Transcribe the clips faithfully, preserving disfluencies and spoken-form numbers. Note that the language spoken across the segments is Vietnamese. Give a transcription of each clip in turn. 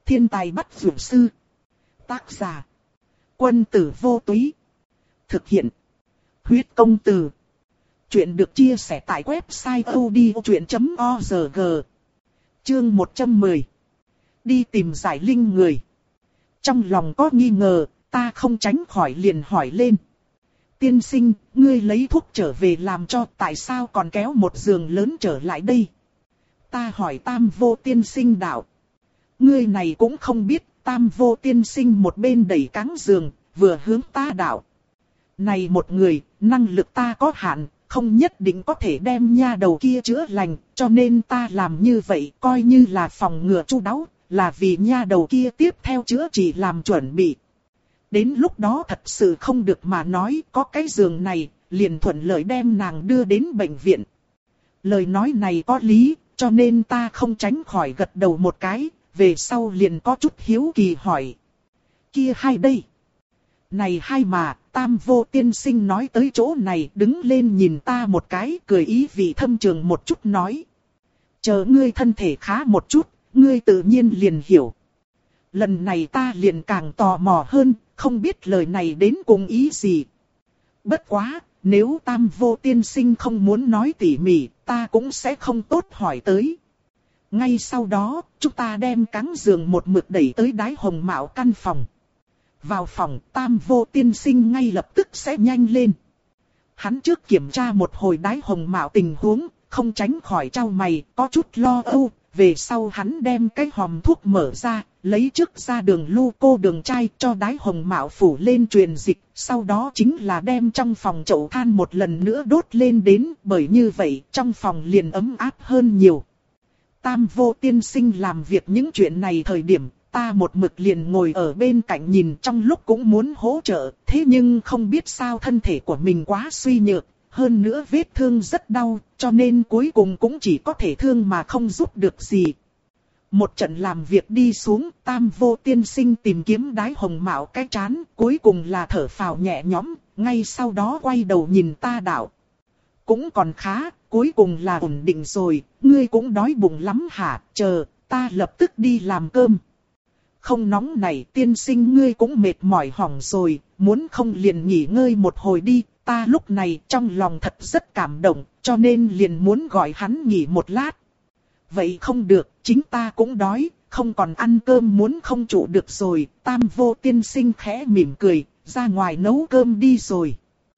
Thiên tài bắt dược sư. Tác giả. Quân tử vô túy. Thực hiện. Huyết công từ. Chuyện được chia sẻ tại website odchuyện chấm org. Chương một trăm mười. Đi tìm giải linh người. Trong lòng có nghi ngờ, ta không tránh khỏi liền hỏi lên. Tiên sinh, ngươi lấy thuốc trở về làm cho, tại sao còn kéo một giường lớn trở lại đây? Ta hỏi Tam Vô tiên sinh đạo. Ngươi này cũng không biết, Tam Vô tiên sinh một bên đẩy cáng giường, vừa hướng ta đạo. Này một người, năng lực ta có hạn, không nhất định có thể đem nha đầu kia chữa lành, cho nên ta làm như vậy coi như là phòng ngừa chu đáo, là vì nha đầu kia tiếp theo chữa trị làm chuẩn bị. Đến lúc đó thật sự không được mà nói, có cái giường này, liền thuận lợi đem nàng đưa đến bệnh viện. Lời nói này có lý, cho nên ta không tránh khỏi gật đầu một cái, về sau liền có chút hiếu kỳ hỏi. Kia hai đây? Này hai mà, Tam Vô tiên sinh nói tới chỗ này đứng lên nhìn ta một cái, cười ý vị thâm trường một chút nói. Chờ ngươi thân thể khá một chút, ngươi tự nhiên liền hiểu. Lần này ta liền càng tò mò hơn, không biết lời này đến cùng ý gì. Bất quá, nếu Tam Vô tiên sinh không muốn nói tỉ mỉ, ta cũng sẽ không tốt hỏi tới. Ngay sau đó, chúng ta đem cáng giường một mực đẩy tới đái hồng mạo căn phòng. Vào phòng, Tam Vô tiên sinh ngay lập tức sẽ nhanh lên. Hắn trước kiểm tra một hồi đái hồng mạo tình huống, không tránh khỏi trao mày, có chút lo âu. Về sau hắn đem cái hòm thuốc mở ra, lấy trước ra đường lu cô đường chai cho đái hồng mạo phủ lên truyền dịch. Sau đó chính là đem trong phòng chậu than một lần nữa đốt lên đến, bởi như vậy trong phòng liền ấm áp hơn nhiều. Tam Vô tiên sinh làm việc những chuyện này thời điểm, ta một mực liền ngồi ở bên cạnh nhìn, trong lúc cũng muốn hỗ trợ, thế nhưng không biết sao thân thể của mình quá suy nhược, hơn nữa vết thương rất đau, cho nên cuối cùng cũng chỉ có thể thương mà không giúp được gì. Một trận làm việc đi xuống, Tam Vô tiên sinh tìm kiếm đái hồng mạo cái trán, cuối cùng là thở phào nhẹ nhõm, ngay sau đó quay đầu nhìn ta đạo. Cũng còn khá, cuối cùng là ổn định rồi, ngươi cũng đói bụng lắm hả, chờ, ta lập tức đi làm cơm. Không nóng này, tiên sinh ngươi cũng mệt mỏi hỏng rồi, muốn không liền nghỉ ngơi một hồi đi. Ta lúc này trong lòng thật rất cảm động, cho nên liền muốn gọi hắn nghỉ một lát. Vậy không được, chính ta cũng đói, không còn ăn cơm muốn không trụ được rồi. Tam Vô tiên sinh khẽ mỉm cười, ra ngoài nấu cơm đi rồi.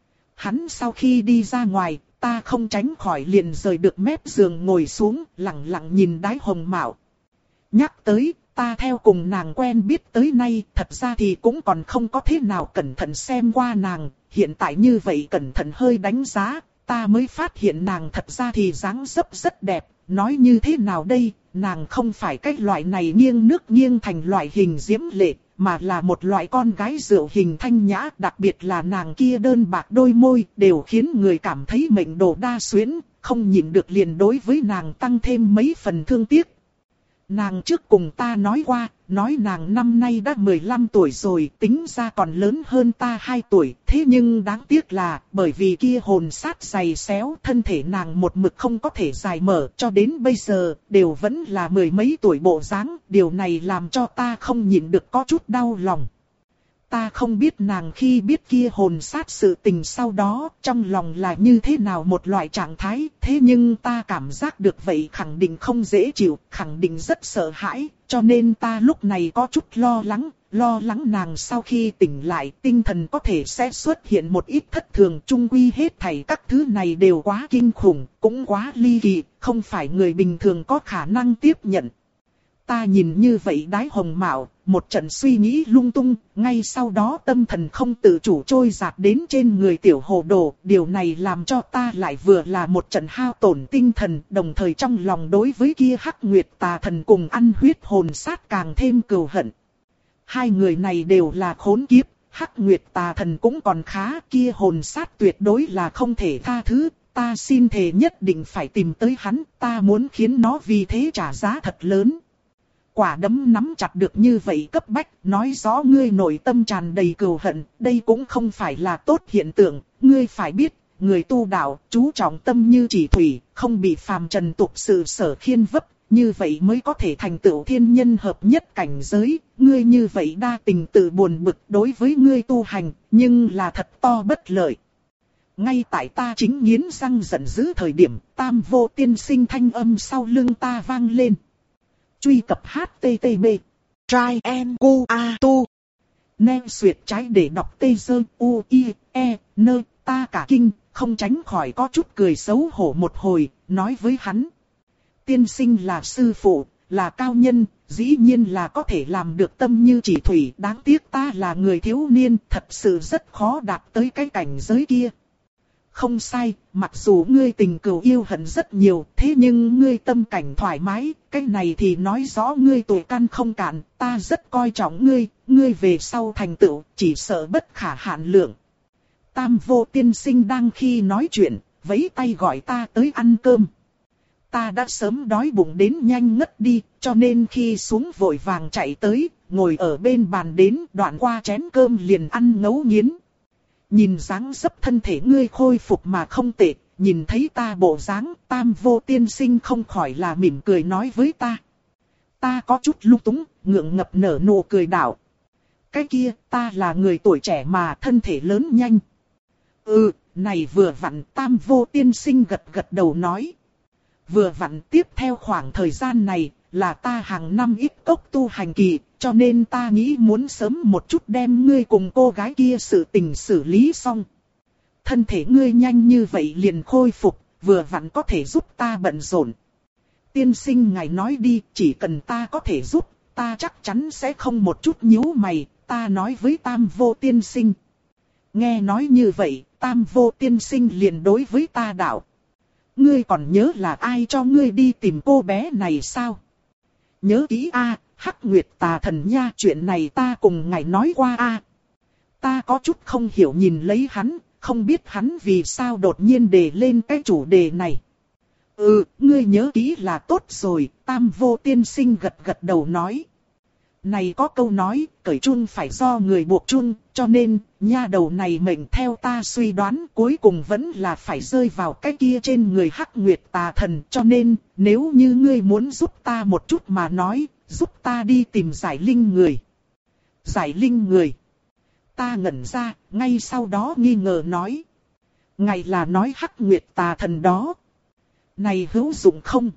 Hắn sau khi đi ra ngoài, ta không tránh khỏi liền rời được mép giường ngồi xuống, lặng lặng nhìn đái hồng mạo. Nhắc tới, ta theo cùng nàng quen biết tới nay, thật ra thì cũng còn không có thế nào cẩn thận xem qua nàng. Hiện tại như vậy cẩn thận hơi đánh giá, ta mới phát hiện nàng thật ra thì dáng dấp rất đẹp. Nói như thế nào đây, nàng không phải cái loại này nghiêng nước nghiêng thành loại hình diễm lệ, mà là một loại con gái rượu hình thanh nhã. Đặc biệt là nàng kia đơn bạc đôi môi, đều khiến người cảm thấy mệnh đồ đa xuyến, không nhịn được liền đối với nàng tăng thêm mấy phần thương tiếc. Nàng trước cùng ta nói qua, nói nàng năm nay đã mười lăm tuổi rồi, tính ra còn lớn hơn ta hai tuổi. Thế nhưng đáng tiếc là, bởi vì kia hồn sát dày xéo, thân thể nàng một mực không có thể dài mở, cho đến bây giờ, đều vẫn là mười mấy tuổi bộ dáng. Điều này làm cho ta không nhịn được có chút đau lòng. Ta không biết nàng khi biết kia hồn sát sự tình sau đó, trong lòng là như thế nào một loại trạng thái, thế nhưng ta cảm giác được vậy khẳng định không dễ chịu, khẳng định rất sợ hãi, cho nên ta lúc này có chút lo lắng, lo lắng nàng sau khi tỉnh lại tinh thần có thể sẽ xuất hiện một ít thất thường. Chung quy hết thảy các thứ này đều quá kinh khủng, cũng quá ly kỳ, không phải người bình thường có khả năng tiếp nhận. Ta nhìn như vậy đái hồng mạo, một trận suy nghĩ lung tung, ngay sau đó tâm thần không tự chủ trôi dạt đến trên người tiểu hồ đồ. Điều này làm cho ta lại vừa là một trận hao tổn tinh thần, đồng thời trong lòng đối với kia Hắc Nguyệt tà thần cùng ăn huyết hồn sát càng thêm cừu hận. Hai người này đều là khốn kiếp, Hắc Nguyệt tà thần cũng còn khá, kia hồn sát tuyệt đối là không thể tha thứ. Ta xin thề nhất định phải tìm tới hắn, ta muốn khiến nó vì thế trả giá thật lớn. Quả đấm nắm chặt được như vậy cấp bách, nói rõ ngươi nội tâm tràn đầy cừu hận, đây cũng không phải là tốt hiện tượng. Ngươi phải biết, người tu đạo, chú trọng tâm như chỉ thủy, không bị phàm trần tục sự sở khiên vấp, như vậy mới có thể thành tựu thiên nhân hợp nhất cảnh giới, ngươi như vậy đa tình tự buồn bực đối với ngươi tu hành, nhưng là thật to bất lợi. Ngay tại ta chính nghiến răng giận dữ thời điểm, Tam Vô Tiên Sinh thanh âm sau lưng ta vang lên. Truy cập H T T P Try and Go A Tu Neo xuyệt trái để đọc tê dơ u i e nơ ta cả kinh, không tránh khỏi có chút cười xấu hổ một hồi, nói với hắn. Tiên sinh là sư phụ, là cao nhân, dĩ nhiên là có thể làm được tâm như chỉ thủy. Đáng tiếc ta là người thiếu niên, thật sự rất khó đạt tới cái cảnh giới kia. Không sai, mặc dù ngươi tình cừu yêu hận rất nhiều, thế nhưng ngươi tâm cảnh thoải mái, cái này thì nói rõ ngươi tuổi căn không cạn, ta rất coi trọng ngươi, ngươi về sau thành tựu, chỉ sợ bất khả hạn lượng. Tam Vô Tiên Sinh đang khi nói chuyện, vẫy tay gọi ta tới ăn cơm. Ta đã sớm đói bụng đến nhanh ngất đi, cho nên khi xuống vội vàng chạy tới, ngồi ở bên bàn đến đoạn qua chén cơm liền ăn ngấu nghiến. Nhìn dáng dấp thân thể ngươi khôi phục mà không tệ, nhìn thấy ta bộ dáng, Tam Vô Tiên Sinh không khỏi là mỉm cười nói với ta. Ta có chút lung túng, ngượng ngập nở nụ cười đảo. Cái kia, ta là người tuổi trẻ mà thân thể lớn nhanh. Ừ, này vừa vặn, Tam Vô Tiên Sinh gật gật đầu nói. Vừa vặn tiếp theo khoảng thời gian này, là ta hàng năm ít cốc tu hành kỳ, cho nên ta nghĩ muốn sớm một chút đem ngươi cùng cô gái kia sự tình xử lý xong. Thân thể ngươi nhanh như vậy liền khôi phục, vừa vặn có thể giúp ta bận rộn. Tiên sinh ngài nói đi, chỉ cần ta có thể giúp, ta chắc chắn sẽ không một chút nhíu mày, ta nói với Tam Vô Tiên Sinh. Nghe nói như vậy, Tam Vô Tiên Sinh liền đối với ta đạo. Ngươi còn nhớ là ai cho ngươi đi tìm cô bé này sao? Nhớ kỹ a, Hắc Nguyệt Tà Thần nha, chuyện này ta cùng ngài nói qua a. Ta có chút không hiểu nhìn lấy hắn, không biết hắn vì sao đột nhiên đề lên cái chủ đề này. Ừ, ngươi nhớ kỹ là tốt rồi, Tam Vô Tiên Sinh gật gật đầu nói. Này có câu nói, cởi chun phải do người buộc chun, cho nên, nha đầu này mệnh theo ta suy đoán cuối cùng vẫn là phải rơi vào cái kia trên người Hắc Nguyệt Tà Thần. Cho nên, nếu như ngươi muốn giúp ta một chút mà nói, giúp ta đi tìm giải linh người. Giải linh người. Ta ngẩn ra, ngay sau đó nghi ngờ nói. Ngài là nói Hắc Nguyệt Tà Thần đó. Này hữu dụng không?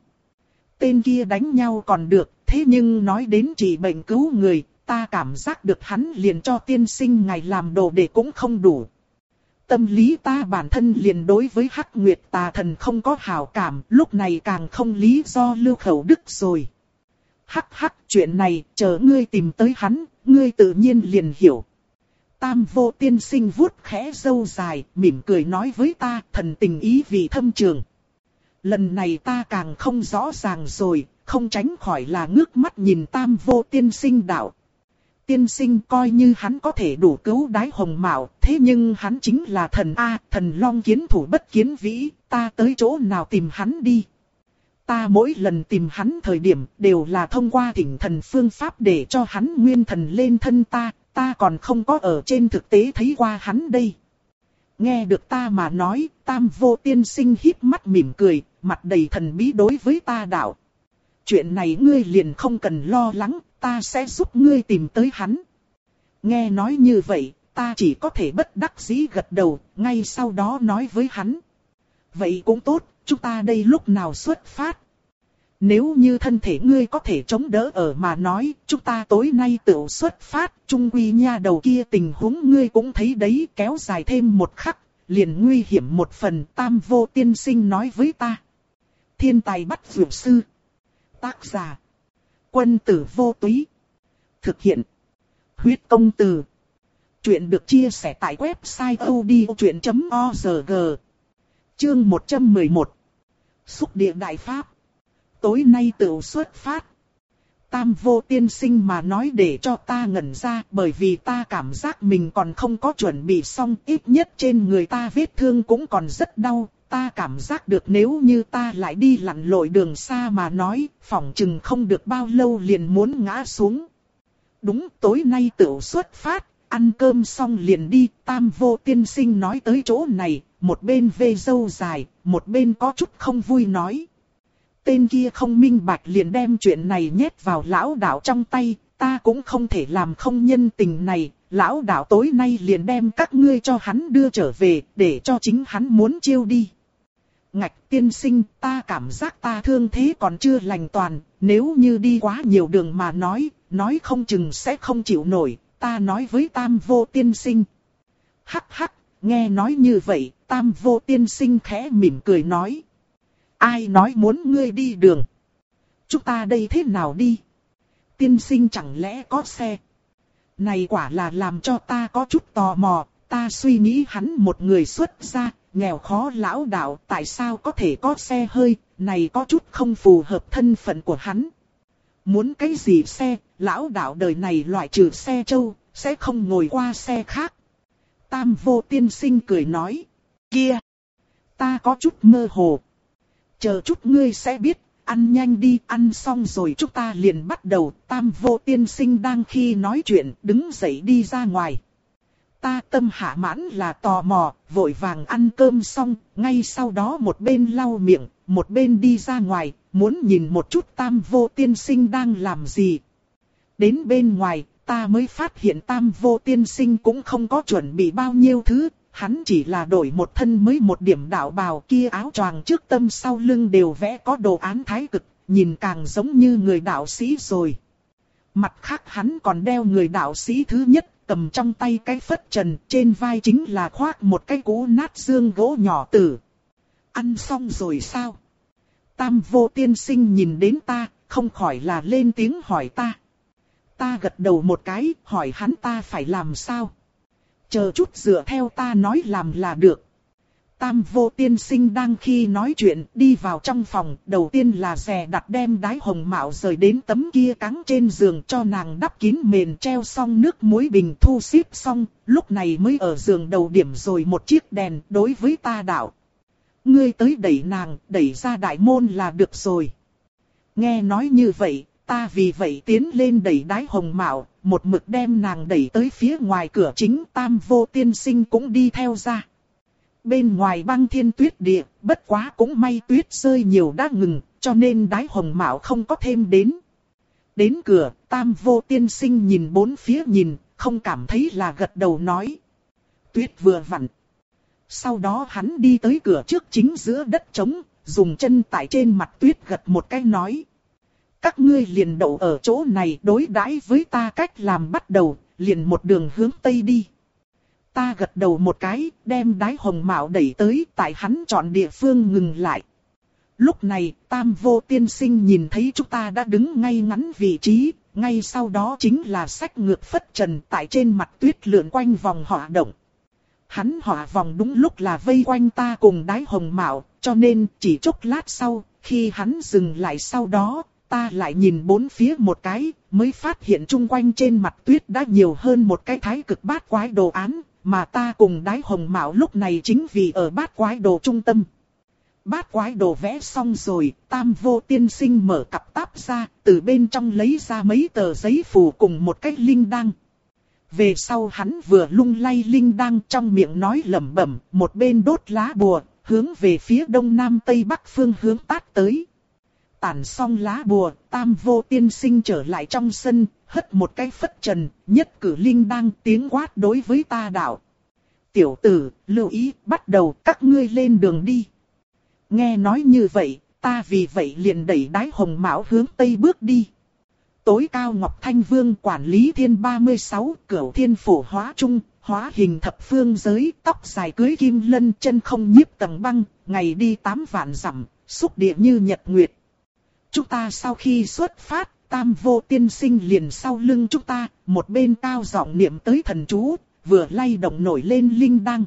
Tên kia đánh nhau còn được, thế nhưng nói đến trị bệnh cứu người, ta cảm giác được hắn liền cho tiên sinh ngài làm đồ để cũng không đủ. Tâm lý ta bản thân liền đối với Hắc Nguyệt Tà Thần không có hảo cảm, lúc này càng không lý do lưu khẩu đức rồi. Hắc hắc, chuyện này, chờ ngươi tìm tới hắn, ngươi tự nhiên liền hiểu. Tam Vô Tiên Sinh vuốt khẽ râu dài, mỉm cười nói với ta, thần tình ý vị thâm trường. Lần này ta càng không rõ ràng rồi, không tránh khỏi là ngước mắt nhìn Tam Vô Tiên Sinh đạo. Tiên sinh coi như hắn có thể đủ cứu đái hồng mạo, thế nhưng hắn chính là thần A, thần long kiến thủ bất kiến vĩ, ta tới chỗ nào tìm hắn đi. Ta mỗi lần tìm hắn thời điểm đều là thông qua thỉnh thần phương pháp để cho hắn nguyên thần lên thân ta, ta còn không có ở trên thực tế thấy qua hắn đây. Nghe được ta mà nói, Tam Vô Tiên Sinh híp mắt mỉm cười, mặt đầy thần bí đối với ta đạo. Chuyện này ngươi liền không cần lo lắng, ta sẽ giúp ngươi tìm tới hắn. Nghe nói như vậy, ta chỉ có thể bất đắc dĩ gật đầu, ngay sau đó nói với hắn. Vậy cũng tốt, chúng ta đây lúc nào xuất phát? Nếu như thân thể ngươi có thể chống đỡ ở mà nói, chúng ta tối nay tự xuất phát, chung quy nha đầu kia tình huống ngươi cũng thấy đấy, kéo dài thêm một khắc, liền nguy hiểm một phần. Tam Vô Tiên Sinh nói với ta. Thiên tài bắt dược sư. Tác giả. Quân tử vô túy. Thực hiện. Huyết công từ. Chuyện được chia sẻ tại website odchuyện chấm org. Chương một trăm mười một. Xúc địa đại pháp. Tối nay tự xuất phát. Tam Vô Tiên Sinh mà nói để cho ta ngẩn ra, bởi vì ta cảm giác mình còn không có chuẩn bị xong, ít nhất trên người ta vết thương cũng còn rất đau. Ta cảm giác được nếu như ta lại đi lặn lội đường xa mà nói, phỏng chừng không được bao lâu liền muốn ngã xuống. Đúng, tối nay tự xuất phát, ăn cơm xong liền đi. Tam Vô Tiên Sinh nói tới chỗ này, một bên vê râu dài, một bên có chút không vui nói. Tên kia không minh bạch liền đem chuyện này nhét vào lão đạo trong tay, ta cũng không thể làm không nhân tình này, lão đạo tối nay liền đem các ngươi cho hắn đưa trở về, để cho chính hắn muốn chiêu đi. Ngạch tiên sinh, ta cảm giác ta thương thế còn chưa lành toàn, nếu như đi quá nhiều đường mà nói, nói không chừng sẽ không chịu nổi, ta nói với Tam Vô tiên sinh. Hắc hắc, nghe nói như vậy, Tam Vô tiên sinh khẽ mỉm cười nói. Ai nói muốn ngươi đi đường? Chúng ta đây thế nào đi? Tiên sinh chẳng lẽ có xe? Này quả là làm cho ta có chút tò mò, ta suy nghĩ hắn một người xuất gia, nghèo khó lão đạo tại sao có thể có xe hơi, này có chút không phù hợp thân phận của hắn. Muốn cái gì xe, lão đạo đời này loại trừ xe trâu, sẽ không ngồi qua xe khác. Tam Vô tiên sinh cười nói, kia, ta có chút mơ hồ. Chờ chút ngươi sẽ biết, ăn nhanh đi, ăn xong rồi chúng ta liền bắt đầu. Tam Vô tiên sinh đang khi nói chuyện, đứng dậy đi ra ngoài. Ta tâm hạ mãn là tò mò, vội vàng ăn cơm xong, ngay sau đó một bên lau miệng, một bên đi ra ngoài, muốn nhìn một chút Tam Vô tiên sinh đang làm gì. Đến bên ngoài, ta mới phát hiện Tam Vô tiên sinh cũng không có chuẩn bị bao nhiêu thứ, hắn chỉ là đổi một thân mới một điểm đạo bào, kia áo choàng trước tâm sau lưng đều vẽ có đồ án thái cực, nhìn càng giống như người đạo sĩ rồi. Mặt khác hắn còn đeo người đạo sĩ thứ nhất, cầm trong tay cái phất trần, trên vai chính là khoác một cái cú nát xương gỗ nhỏ tử. Ăn xong rồi sao? Tam Vô tiên sinh nhìn đến ta, không khỏi là lên tiếng hỏi ta. Ta gật đầu một cái, hỏi hắn ta phải làm sao? Chờ chút dựa theo ta nói làm là được. Tam Vô tiên sinh đang khi nói chuyện đi vào trong phòng, đầu tiên là dè đặt đem đái hồng mạo rời đến tấm kia cáng trên giường cho nàng đắp kín mền, treo xong nước muối bình, thu xếp xong, lúc này mới ở giường đầu điểm rồi một chiếc đèn. Đối với ta đạo, ngươi tới đẩy nàng, đẩy ra đại môn là được rồi. Nghe nói như vậy, ta vì vậy tiến lên đẩy đái hồng mạo, một mực đem nàng đẩy tới phía ngoài cửa chính. Tam Vô tiên sinh cũng đi theo ra. Bên ngoài băng thiên tuyết địa, bất quá cũng may tuyết rơi nhiều đã ngừng, cho nên đái hồng mạo không có thêm đến. Đến cửa, Tam Vô tiên sinh nhìn bốn phía nhìn, không cảm thấy là gật đầu nói. Tuyết vừa vặn. Sau đó hắn đi tới cửa trước chính giữa đất trống, dùng chân tại trên mặt tuyết gật một cái nói. Các ngươi liền đậu ở chỗ này, đối đãi với ta cách làm bắt đầu, liền một đường hướng tây đi. Ta gật đầu một cái, đem đái hồng mạo đẩy tới, tại hắn chọn địa phương ngừng lại. Lúc này, Tam Vô tiên sinh nhìn thấy chúng ta đã đứng ngay ngắn vị trí, ngay sau đó chính là xách ngược phất trần tại trên mặt tuyết lượn quanh vòng hỏa động. Hắn hỏa vòng đúng lúc là vây quanh ta cùng đái hồng mạo, cho nên chỉ chốc lát sau, khi hắn dừng lại sau đó, ta lại nhìn bốn phía một cái, mới phát hiện chung quanh trên mặt tuyết đã nhiều hơn một cái thái cực bát quái đồ án, mà ta cùng đái hồng mạo lúc này chính vì ở bát quái đồ trung tâm. Bát quái đồ vẽ xong rồi, Tam Vô tiên sinh mở cặp táp ra, từ bên trong lấy ra mấy tờ giấy phù cùng một cái linh đăng. Về sau hắn vừa lung lay linh đăng trong miệng nói lẩm bẩm, một bên đốt lá bùa, hướng về phía đông nam tây bắc phương hướng tát tới. Tản xong lá bùa, Tam Vô tiên sinh trở lại trong sân, hất một cái phất trần, nhất cử linh đăng, tiếng quát đối với ta đạo. Tiểu tử, lưu ý, bắt đầu các ngươi lên đường đi. Nghe nói như vậy, ta vì vậy liền đẩy đái hồng mão hướng tây bước đi. Tối cao Ngọc Thanh Vương quản lý thiên ba mươi sáu, cửu thiên phổ hóa trung, hóa hình thập phương giới, tóc dài cưới kim lân, chân không nhiếp tầng băng, ngày đi tám vạn dặm, xúc địa như nhật nguyệt. Chúng ta sau khi xuất phát, Tam Vô tiên sinh liền sau lưng chúng ta, một bên cao giọng niệm tới thần chú, vừa lay động nổi lên linh đăng.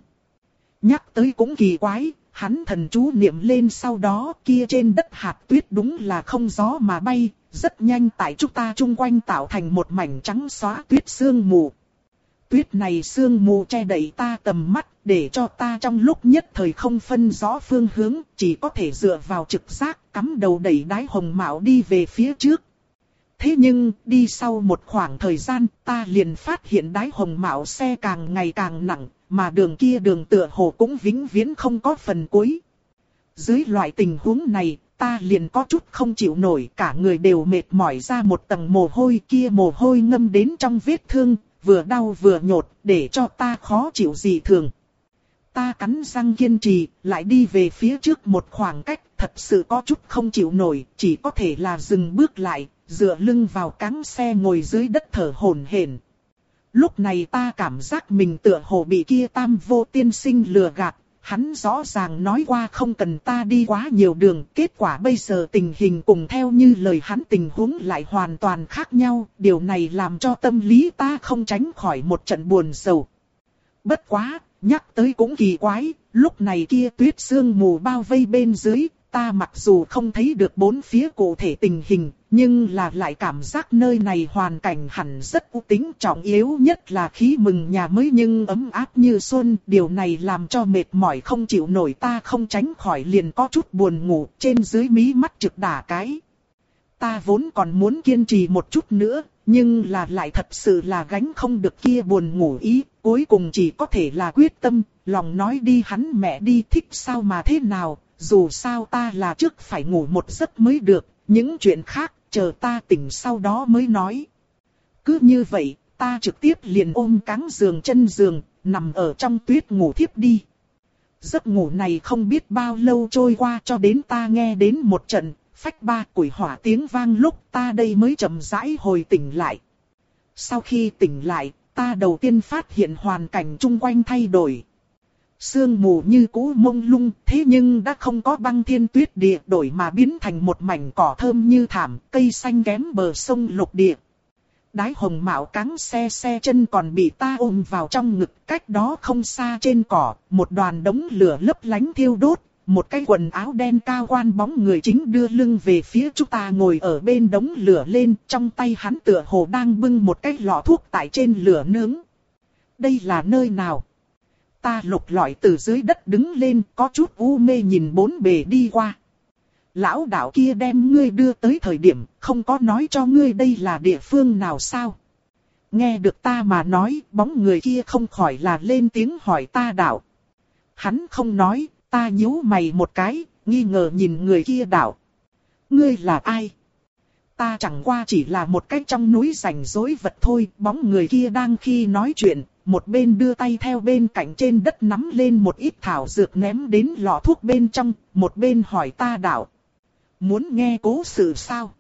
Nhắc tới cũng kỳ quái, hắn thần chú niệm lên sau đó kia trên đất hạt tuyết đúng là không gió mà bay, rất nhanh tại chúng ta chung quanh tạo thành một mảnh trắng xóa tuyết sương mù. Tuyết này sương mù che đậy ta tầm mắt, để cho ta trong lúc nhất thời không phân rõ phương hướng, chỉ có thể dựa vào trực giác, cắm đầu đẩy đái hồng mạo đi về phía trước. Thế nhưng, đi sau một khoảng thời gian, ta liền phát hiện đái hồng mạo xe càng ngày càng nặng, mà đường kia đường tựa hồ cũng vĩnh viễn không có phần cuối. Dưới loại tình huống này, ta liền có chút không chịu nổi, cả người đều mệt mỏi ra một tầng mồ hôi, kia mồ hôi ngâm đến trong vết thương, vừa đau vừa nhột, để cho ta khó chịu dị thường. Ta cắn răng kiên trì, lại đi về phía trước một khoảng cách, thật sự có chút không chịu nổi, chỉ có thể là dừng bước lại, dựa lưng vào cáng xe ngồi dưới đất thở hổn hển. Lúc này ta cảm giác mình tựa hồ bị kia Tam Vô tiên sinh lừa gạt, hắn rõ ràng nói qua không cần ta đi quá nhiều đường, kết quả bây giờ tình hình cùng theo như lời hắn tình huống lại hoàn toàn khác nhau, điều này làm cho tâm lý ta không tránh khỏi một trận buồn rầu. Bất quá, nhắc tới cũng kỳ quái, lúc này kia tuyết sương mù bao vây bên dưới, ta mặc dù không thấy được bốn phía cụ thể tình hình, nhưng là lại cảm giác nơi này hoàn cảnh hẳn rất u tính, trọng yếu nhất là khí mừng nhà mới nhưng ấm áp như xuân, điều này làm cho mệt mỏi không chịu nổi ta không tránh khỏi liền có chút buồn ngủ, trên dưới mí mắt trực đả cái. Ta vốn còn muốn kiên trì một chút nữa, nhưng là lại thật sự là gánh không được kia buồn ngủ ý, cuối cùng chỉ có thể là quyết tâm, lòng nói đi hắn mẹ đi thích sao mà thế nào, dù sao ta là trước phải ngủ một giấc mới được, những chuyện khác, chờ ta tỉnh sau đó mới nói. Cứ như vậy, ta trực tiếp liền ôm cáng giường chân giường, nằm ở trong tuyết ngủ thiếp đi. Giấc ngủ này không biết bao lâu trôi qua cho đến ta nghe đến một trận phách ba củi hỏa tiếng vang lúc ta đây mới chậm rãi hồi tỉnh lại. Sau khi tỉnh lại, ta đầu tiên phát hiện hoàn cảnh chung quanh thay đổi. Sương mù như cũ mông lung, thế nhưng đã không có băng thiên tuyết địa, đổi mà biến thành một mảnh cỏ thơm như thảm, cây xanh kém bờ sông lục địa. Đái hồng mạo cáng xe xe chân còn bị ta ôm vào trong ngực, cách đó không xa trên cỏ, một đoàn đống lửa lấp lánh thiêu đốt, một cái quần áo đen cao quan bóng người chính đưa lưng về phía chúng ta ngồi ở bên đống lửa lên, trong tay hắn tựa hồ đang bưng một cái lọ thuốc tại trên lửa nướng. Đây là nơi nào? Ta lục lọi từ dưới đất đứng lên, có chút u mê nhìn bốn bề đi qua. Lão đạo kia đem ngươi đưa tới thời điểm, không có nói cho ngươi đây là địa phương nào sao? Nghe được ta mà nói, bóng người kia không khỏi là lên tiếng hỏi ta đạo. Hắn không nói, ta nhíu mày một cái, nghi ngờ nhìn người kia đạo. Ngươi là ai? Ta chẳng qua chỉ là một cái trong núi rảnh rỗi vật thôi, bóng người kia đang khi nói chuyện. Một bên đưa tay theo bên cạnh trên đất nắm lên một ít thảo dược ném đến lọ thuốc bên trong, một bên hỏi ta đạo. Muốn nghe cố sự sao?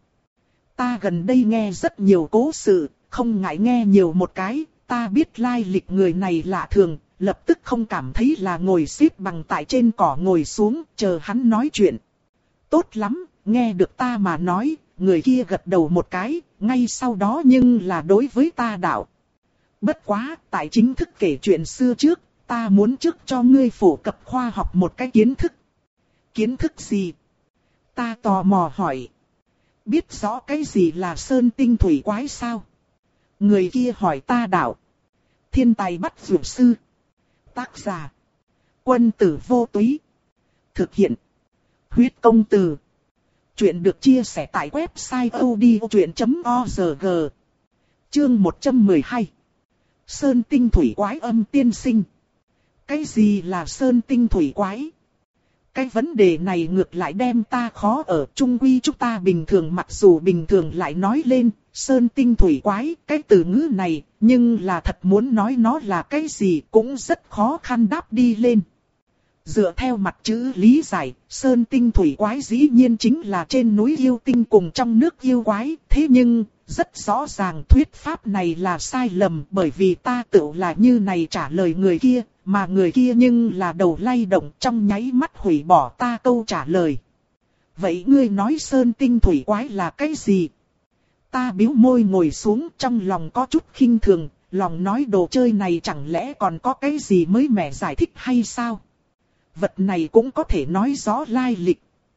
Ta gần đây nghe rất nhiều cố sự, không ngại nghe nhiều một cái, ta biết lai lịch người này lạ thường, lập tức không cảm thấy là ngồi xếp bằng tại trên cỏ ngồi xuống, chờ hắn nói chuyện. Tốt lắm, nghe được ta mà nói, người kia gật đầu một cái, ngay sau đó nhưng là đối với ta đạo. Bất quá, tại chính thức kể chuyện xưa trước, ta muốn trước cho ngươi phổ cập khoa học một cái kiến thức. Kiến thức gì? Ta tò mò hỏi. Biết rõ cái gì là sơn tinh thủy quái sao? Người kia hỏi ta đạo. Thiên tài bắt dược sư. Tác giả. Quân tử vô túy. Thực hiện. Huyết công từ. Chuyện được chia sẻ tại website odchuyện chấm org. Chương một trăm mười hai. Sơn tinh thủy quái âm tiên sinh. Cái gì là sơn tinh thủy quái? Cái vấn đề này ngược lại đem ta khó ở, chung quy chúng ta bình thường, mặc dù bình thường lại nói lên sơn tinh thủy quái, cái từ ngữ này, nhưng là thật muốn nói nó là cái gì cũng rất khó khăn đáp đi lên. Dựa theo mặt chữ lý giải, sơn tinh thủy quái dĩ nhiên chính là trên núi yêu tinh cùng trong nước yêu quái, thế nhưng rất rõ ràng thuyết pháp này là sai lầm, bởi vì ta tự là như này trả lời người kia, mà người kia nhưng là đầu lay động, trong nháy mắt hủy bỏ ta câu trả lời. Vậy ngươi nói sơn tinh thủy quái là cái gì? Ta bĩu môi ngồi xuống, trong lòng có chút khinh thường, lòng nói đồ chơi này chẳng lẽ còn có cái gì mới mẻ giải thích hay sao? Vật này cũng có thể nói rõ lai lịch.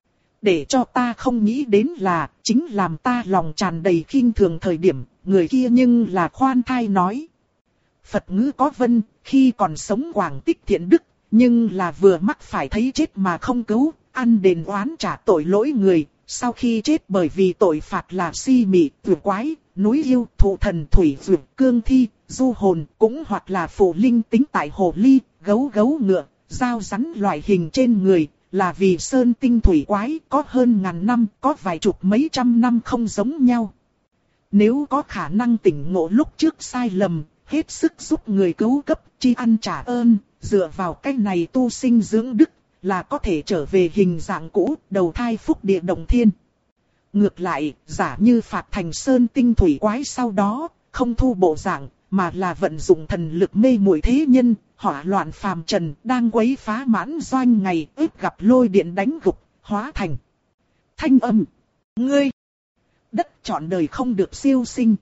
Để cho ta không nghĩ đến là, chính làm ta lòng tràn đầy khinh thường thời điểm, người kia nhưng là khoan thai nói. Phật ngữ có vân, khi còn sống quảng tích thiện đức, nhưng là vừa mắc phải thấy chết mà không cứu, ăn đền oán trả tội lỗi người, sau khi chết bởi vì tội phạt là si mị, tuyệt quái, núi yêu, thụ thần thủy dược, cương thi, du hồn, cũng hoặc là phụ linh tính tại hồ ly, gấu gấu ngựa, dao rắn loại hình trên người, là vì sơn tinh thủy quái có hơn ngàn năm, có vài chục mấy trăm năm không giống nhau. Nếu có khả năng tỉnh ngộ lúc trước sai lầm, hết sức giúp người cứu cấp, tri ăn trả ơn, dựa vào cách này tu sinh dưỡng đức, là có thể trở về hình dạng cũ, đầu thai phúc địa động thiên. Ngược lại, giả như phạt thành sơn tinh thủy quái sau đó, không thu bộ dạng, mà là vận dụng thần lực mê muội thế nhân, hỏa loạn phàm trần, đang quấy phá mãn doanh ngày, ức gặp lôi điện đánh gục, hóa thành thanh âm. Ngươi, đất trọn đời không được siêu sinh.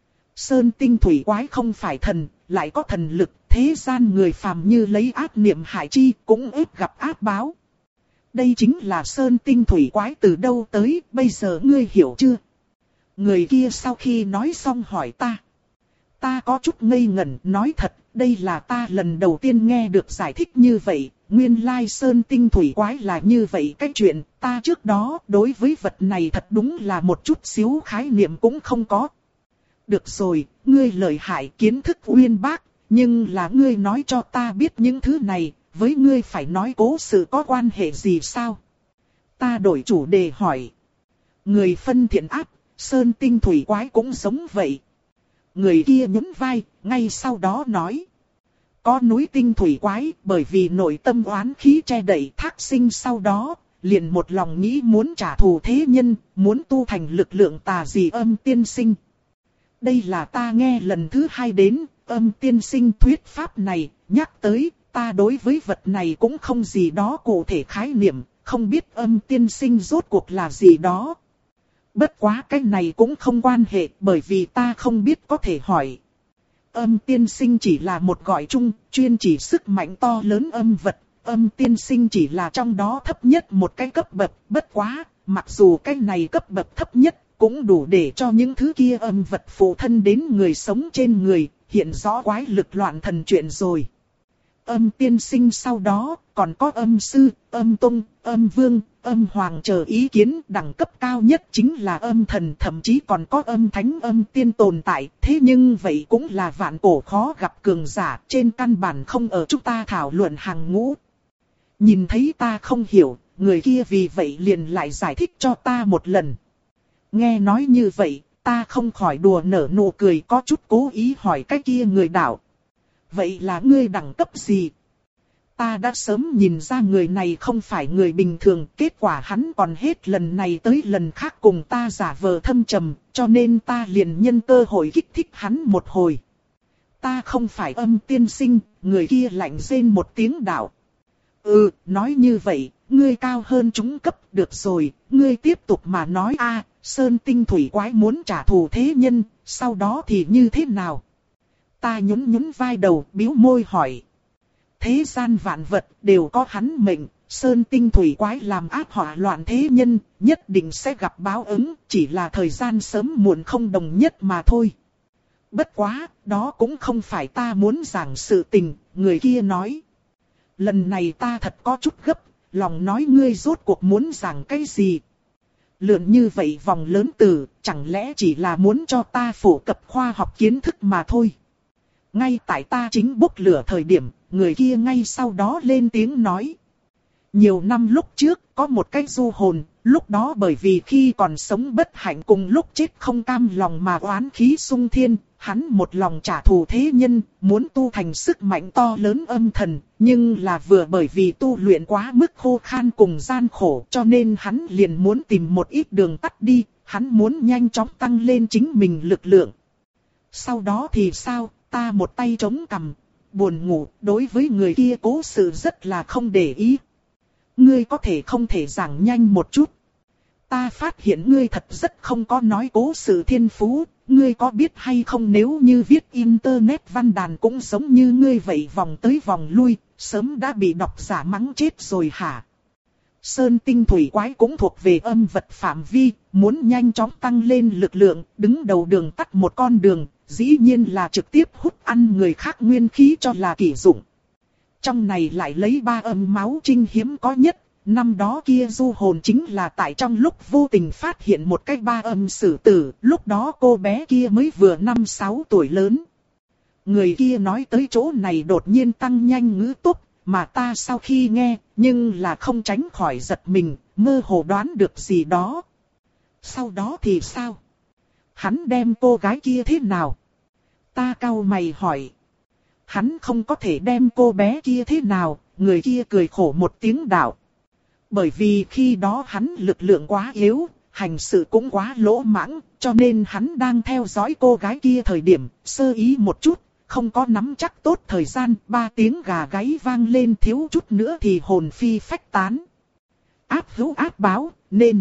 Sơn tinh thủy quái không phải thần, lại có thần lực, thế gian người phàm như lấy ác niệm hại chi, cũng ức gặp ác báo. Đây chính là sơn tinh thủy quái từ đâu tới, bây giờ ngươi hiểu chưa? Người kia sau khi nói xong hỏi ta. Ta có chút ngây ngẩn, nói thật, đây là ta lần đầu tiên nghe được giải thích như vậy. Nguyên lai sơn tinh thủy quái là như vậy cái chuyện, ta trước đó đối với vật này thật đúng là một chút xíu khái niệm cũng không có. Được rồi, ngươi lợi hại kiến thức uyên bác, nhưng là ngươi nói cho ta biết những thứ này, với ngươi phải nói cố sự có quan hệ gì sao? Ta đổi chủ đề hỏi. Người phân thiện ác, sơn tinh thủy quái cũng giống vậy. Người kia nhún vai, ngay sau đó nói. Có núi tinh thủy quái, bởi vì nội tâm oán khí che đậy thác sinh sau đó, liền một lòng nghĩ muốn trả thù thế nhân, muốn tu thành lực lượng tà dị âm tiên sinh. Đây là ta nghe lần thứ hai đến, âm tiên sinh thuyết pháp này, nhắc tới, ta đối với vật này cũng không gì đó cụ thể khái niệm, không biết âm tiên sinh rốt cuộc là gì đó. Bất quá cái này cũng không quan hệ, bởi vì ta không biết có thể hỏi. Âm tiên sinh chỉ là một gọi chung, chuyên chỉ sức mạnh to lớn âm vật, âm tiên sinh chỉ là trong đó thấp nhất một cái cấp bậc, bất quá, mặc dù cái này cấp bậc thấp nhất, cũng đủ để cho những thứ kia âm vật phụ thân đến người sống trên người, hiện rõ quái lực loạn thần chuyện rồi. Âm tiên sinh sau đó, còn có âm sư, âm tung, âm vương, âm hoàng chờ ý kiến, đẳng cấp cao nhất chính là âm thần, thậm chí còn có âm thánh âm tiên tồn tại, thế nhưng vậy cũng là vạn cổ khó gặp cường giả, trên căn bản không ở chúng ta thảo luận hàng ngũ. Nhìn thấy ta không hiểu, người kia vì vậy liền lại giải thích cho ta một lần. Nghe nói như vậy, ta không khỏi đùa nở nụ cười, có chút cố ý hỏi cái kia người đạo. Vậy là ngươi đẳng cấp gì? Ta đã sớm nhìn ra người này không phải người bình thường, kết quả hắn còn hết lần này tới lần khác cùng ta giả vờ thâm trầm, cho nên ta liền nhân cơ hội kích thích hắn một hồi. Ta không phải âm tiên sinh, người kia lạnh rên một tiếng đạo. Ừ, nói như vậy, ngươi cao hơn chúng cấp, được rồi, ngươi tiếp tục mà nói a, sơn tinh thủy quái muốn trả thù thế nhân, sau đó thì như thế nào? Ta nhún nhún vai đầu, bĩu môi hỏi. Thế gian vạn vật đều có hắn mệnh, sơn tinh thủy quái làm ác họa loạn thế nhân, nhất định sẽ gặp báo ứng, chỉ là thời gian sớm muộn không đồng nhất mà thôi. Bất quá, đó cũng không phải ta muốn giảng sự tình, người kia nói. Lần này ta thật có chút gấp, lòng nói ngươi rốt cuộc muốn giảng cái gì. Lượn như vậy vòng lớn từ, chẳng lẽ chỉ là muốn cho ta phổ cập khoa học kiến thức mà thôi. Ngay tại ta chính bốc lửa thời điểm, người kia ngay sau đó lên tiếng nói. Nhiều năm lúc trước, có một cái du hồn, lúc đó bởi vì khi còn sống bất hạnh cùng lúc chết không cam lòng mà oán khí sung thiên, hắn một lòng trả thù thế nhân, muốn tu thành sức mạnh to lớn âm thần, nhưng là vừa bởi vì tu luyện quá mức khô khan cùng gian khổ cho nên hắn liền muốn tìm một ít đường tắt đi, hắn muốn nhanh chóng tăng lên chính mình lực lượng. Sau đó thì sao, ta một tay chống cằm, buồn ngủ, đối với người kia cố sự rất là không để ý. Ngươi có thể không thể giảng nhanh một chút. Ta phát hiện ngươi thật rất không có nói cố sự thiên phú, ngươi có biết hay không nếu như viết internet văn đàn cũng giống như ngươi vậy vòng tới vòng lui, sớm đã bị độc giả mắng chết rồi hả? Sơn tinh thủy quái cũng thuộc về âm vật phạm vi, muốn nhanh chóng tăng lên lực lượng, đứng đầu đường tắt một con đường, dĩ nhiên là trực tiếp hút ăn người khác nguyên khí cho là kỷ dụng. Trong này lại lấy ba âm máu trinh hiếm có nhất, năm đó kia du hồn chính là tại trong lúc vô tình phát hiện một cái ba âm sử tử, lúc đó cô bé kia mới vừa năm sáu tuổi lớn. Người kia nói tới chỗ này đột nhiên tăng nhanh ngữ tốc, mà ta sau khi nghe, nhưng là không tránh khỏi giật mình, mơ hồ đoán được gì đó. Sau đó thì sao? Hắn đem cô gái kia thế nào? Ta cau mày hỏi. Hắn không có thể đem cô bé kia thế nào, người kia cười khổ một tiếng đạo. Bởi vì khi đó hắn lực lượng quá yếu, hành sự cũng quá lỗ mãng, cho nên hắn đang theo dõi cô gái kia thời điểm, sơ ý một chút, không có nắm chắc tốt thời gian, ba tiếng gà gáy vang lên thiếu chút nữa thì hồn phi phách tán. Áp hữu áp báo, nên.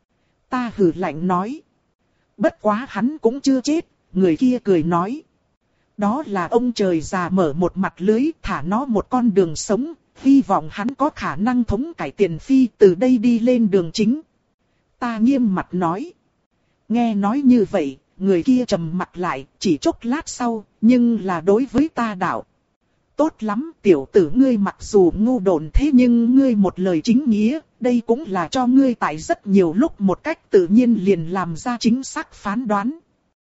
Ta hừ lạnh nói. Bất quá hắn cũng chưa chết, người kia cười nói. Đó là ông trời già mở một mặt lưới, thả nó một con đường sống, hy vọng hắn có khả năng thống cải tiền phi từ đây đi lên đường chính. Ta nghiêm mặt nói. Nghe nói như vậy, người kia trầm mặt lại, chỉ chốc lát sau, nhưng là đối với ta đạo. Tốt lắm, tiểu tử ngươi mặc dù ngu độn thế nhưng ngươi một lời chính nghĩa, đây cũng là cho ngươi tại rất nhiều lúc một cách tự nhiên liền làm ra chính xác phán đoán.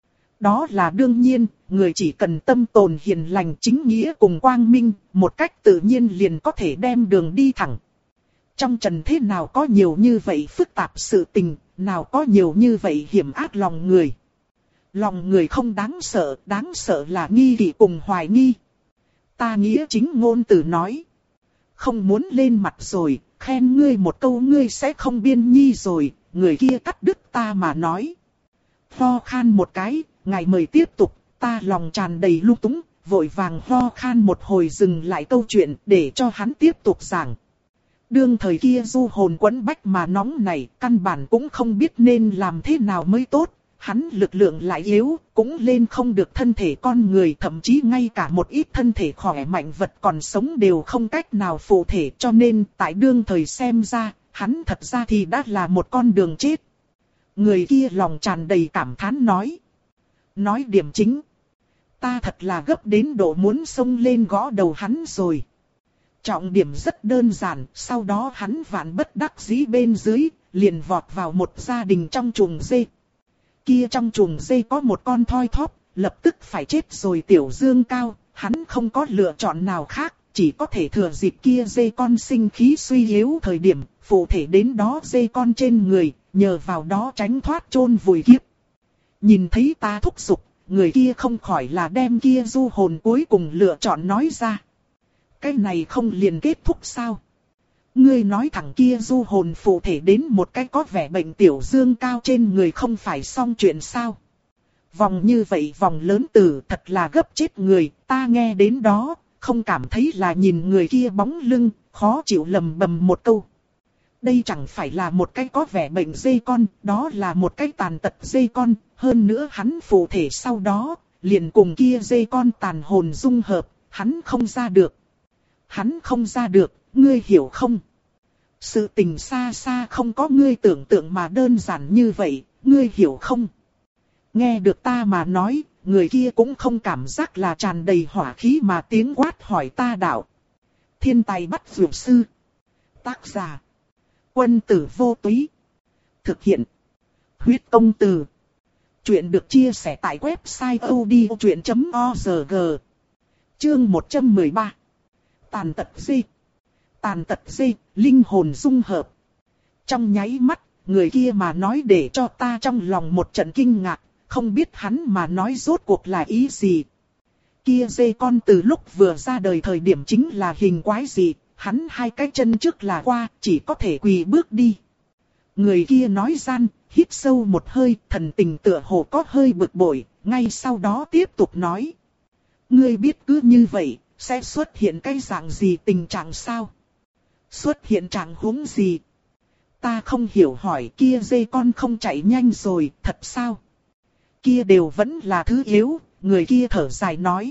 Đó là đương nhiên, người chỉ cần tâm tồn hiền lành chính nghĩa cùng quang minh, một cách tự nhiên liền có thể đem đường đi thẳng. Trong trần thế nào có nhiều như vậy phức tạp sự tình, nào có nhiều như vậy hiểm ác lòng người. Lòng người không đáng sợ, đáng sợ là nghi kỵ cùng hoài nghi. Ta nghĩa chính ngôn từ nói. Không muốn lên mặt rồi, khen ngươi một câu ngươi sẽ không biên nhi rồi, người kia cắt đứt ta mà nói. Ho khan một cái, ngài mời tiếp tục, ta lòng tràn đầy lung túng, vội vàng ho khan một hồi dừng lại câu chuyện để cho hắn tiếp tục giảng. Đương thời kia du hồn quấn bách mà nóng này, căn bản cũng không biết nên làm thế nào mới tốt. Hắn lực lượng lại yếu, cũng lên không được thân thể con người, thậm chí ngay cả một ít thân thể khỏe mạnh vật còn sống đều không cách nào phụ thể, cho nên tại đương thời xem ra, hắn thật ra thì đã là một con đường chết. Người kia lòng tràn đầy cảm thán nói. Nói điểm chính. Ta thật là gấp đến độ muốn xông lên gõ đầu hắn rồi. Trọng điểm rất đơn giản, sau đó hắn vạn bất đắc dĩ bên dưới, liền vọt vào một gia đình trong chuồng dê. Kia trong chuồng dê có một con thoi thóp, lập tức phải chết rồi tiểu dương cao, hắn không có lựa chọn nào khác, chỉ có thể thừa dịp kia dê con sinh khí suy yếu thời điểm, phụ thể đến đó dê con trên người, nhờ vào đó tránh thoát chôn vùi kiếp. Nhìn thấy ta thúc giục, người kia không khỏi là đem kia du hồn cuối cùng lựa chọn nói ra. Cái này không liền kết thúc sao? Ngươi nói thằng kia du hồn phụ thể đến một cái có vẻ bệnh tiểu dương cao trên người không phải xong chuyện sao? Vòng như vậy vòng lớn từ thật là gấp chết người, ta nghe đến đó, không cảm thấy là nhìn người kia bóng lưng, khó chịu lầm bầm một câu. Đây chẳng phải là một cái có vẻ bệnh dê con, đó là một cái tàn tật dê con, hơn nữa hắn phụ thể sau đó, liền cùng kia dê con tàn hồn dung hợp, hắn không ra được. Hắn không ra được, ngươi hiểu không? Sự tình xa xa không có ngươi tưởng tượng mà đơn giản như vậy, ngươi hiểu không? Nghe được ta mà nói, người kia cũng không cảm giác là tràn đầy hỏa khí mà tiếng quát hỏi ta đạo. Thiên tài bắt dược sư. Tác giả. Quân tử vô túy. Thực hiện. Huyết công từ. Chuyện được chia sẻ tại website odchuyện chấm org. Chương một trăm mười ba. Tàn tật di. Tàn tật di, linh hồn dung hợp. Trong nháy mắt, người kia mà nói để cho ta trong lòng một trận kinh ngạc, không biết hắn mà nói rốt cuộc là ý gì. Kia dê con từ lúc vừa ra đời thời điểm chính là hình quái gì, hắn hai cái chân trước là qua, chỉ có thể quỳ bước đi. Người kia nói gian, hít sâu một hơi, thần tình tựa hồ có hơi bực bội, ngay sau đó tiếp tục nói. Ngươi biết cứ như vậy, sẽ xuất hiện cái dạng gì tình trạng sao? Xuất hiện trạng huống gì? Ta không hiểu hỏi kia dê con không chạy nhanh rồi, thật sao? Kia đều vẫn là thứ yếu, người kia thở dài nói.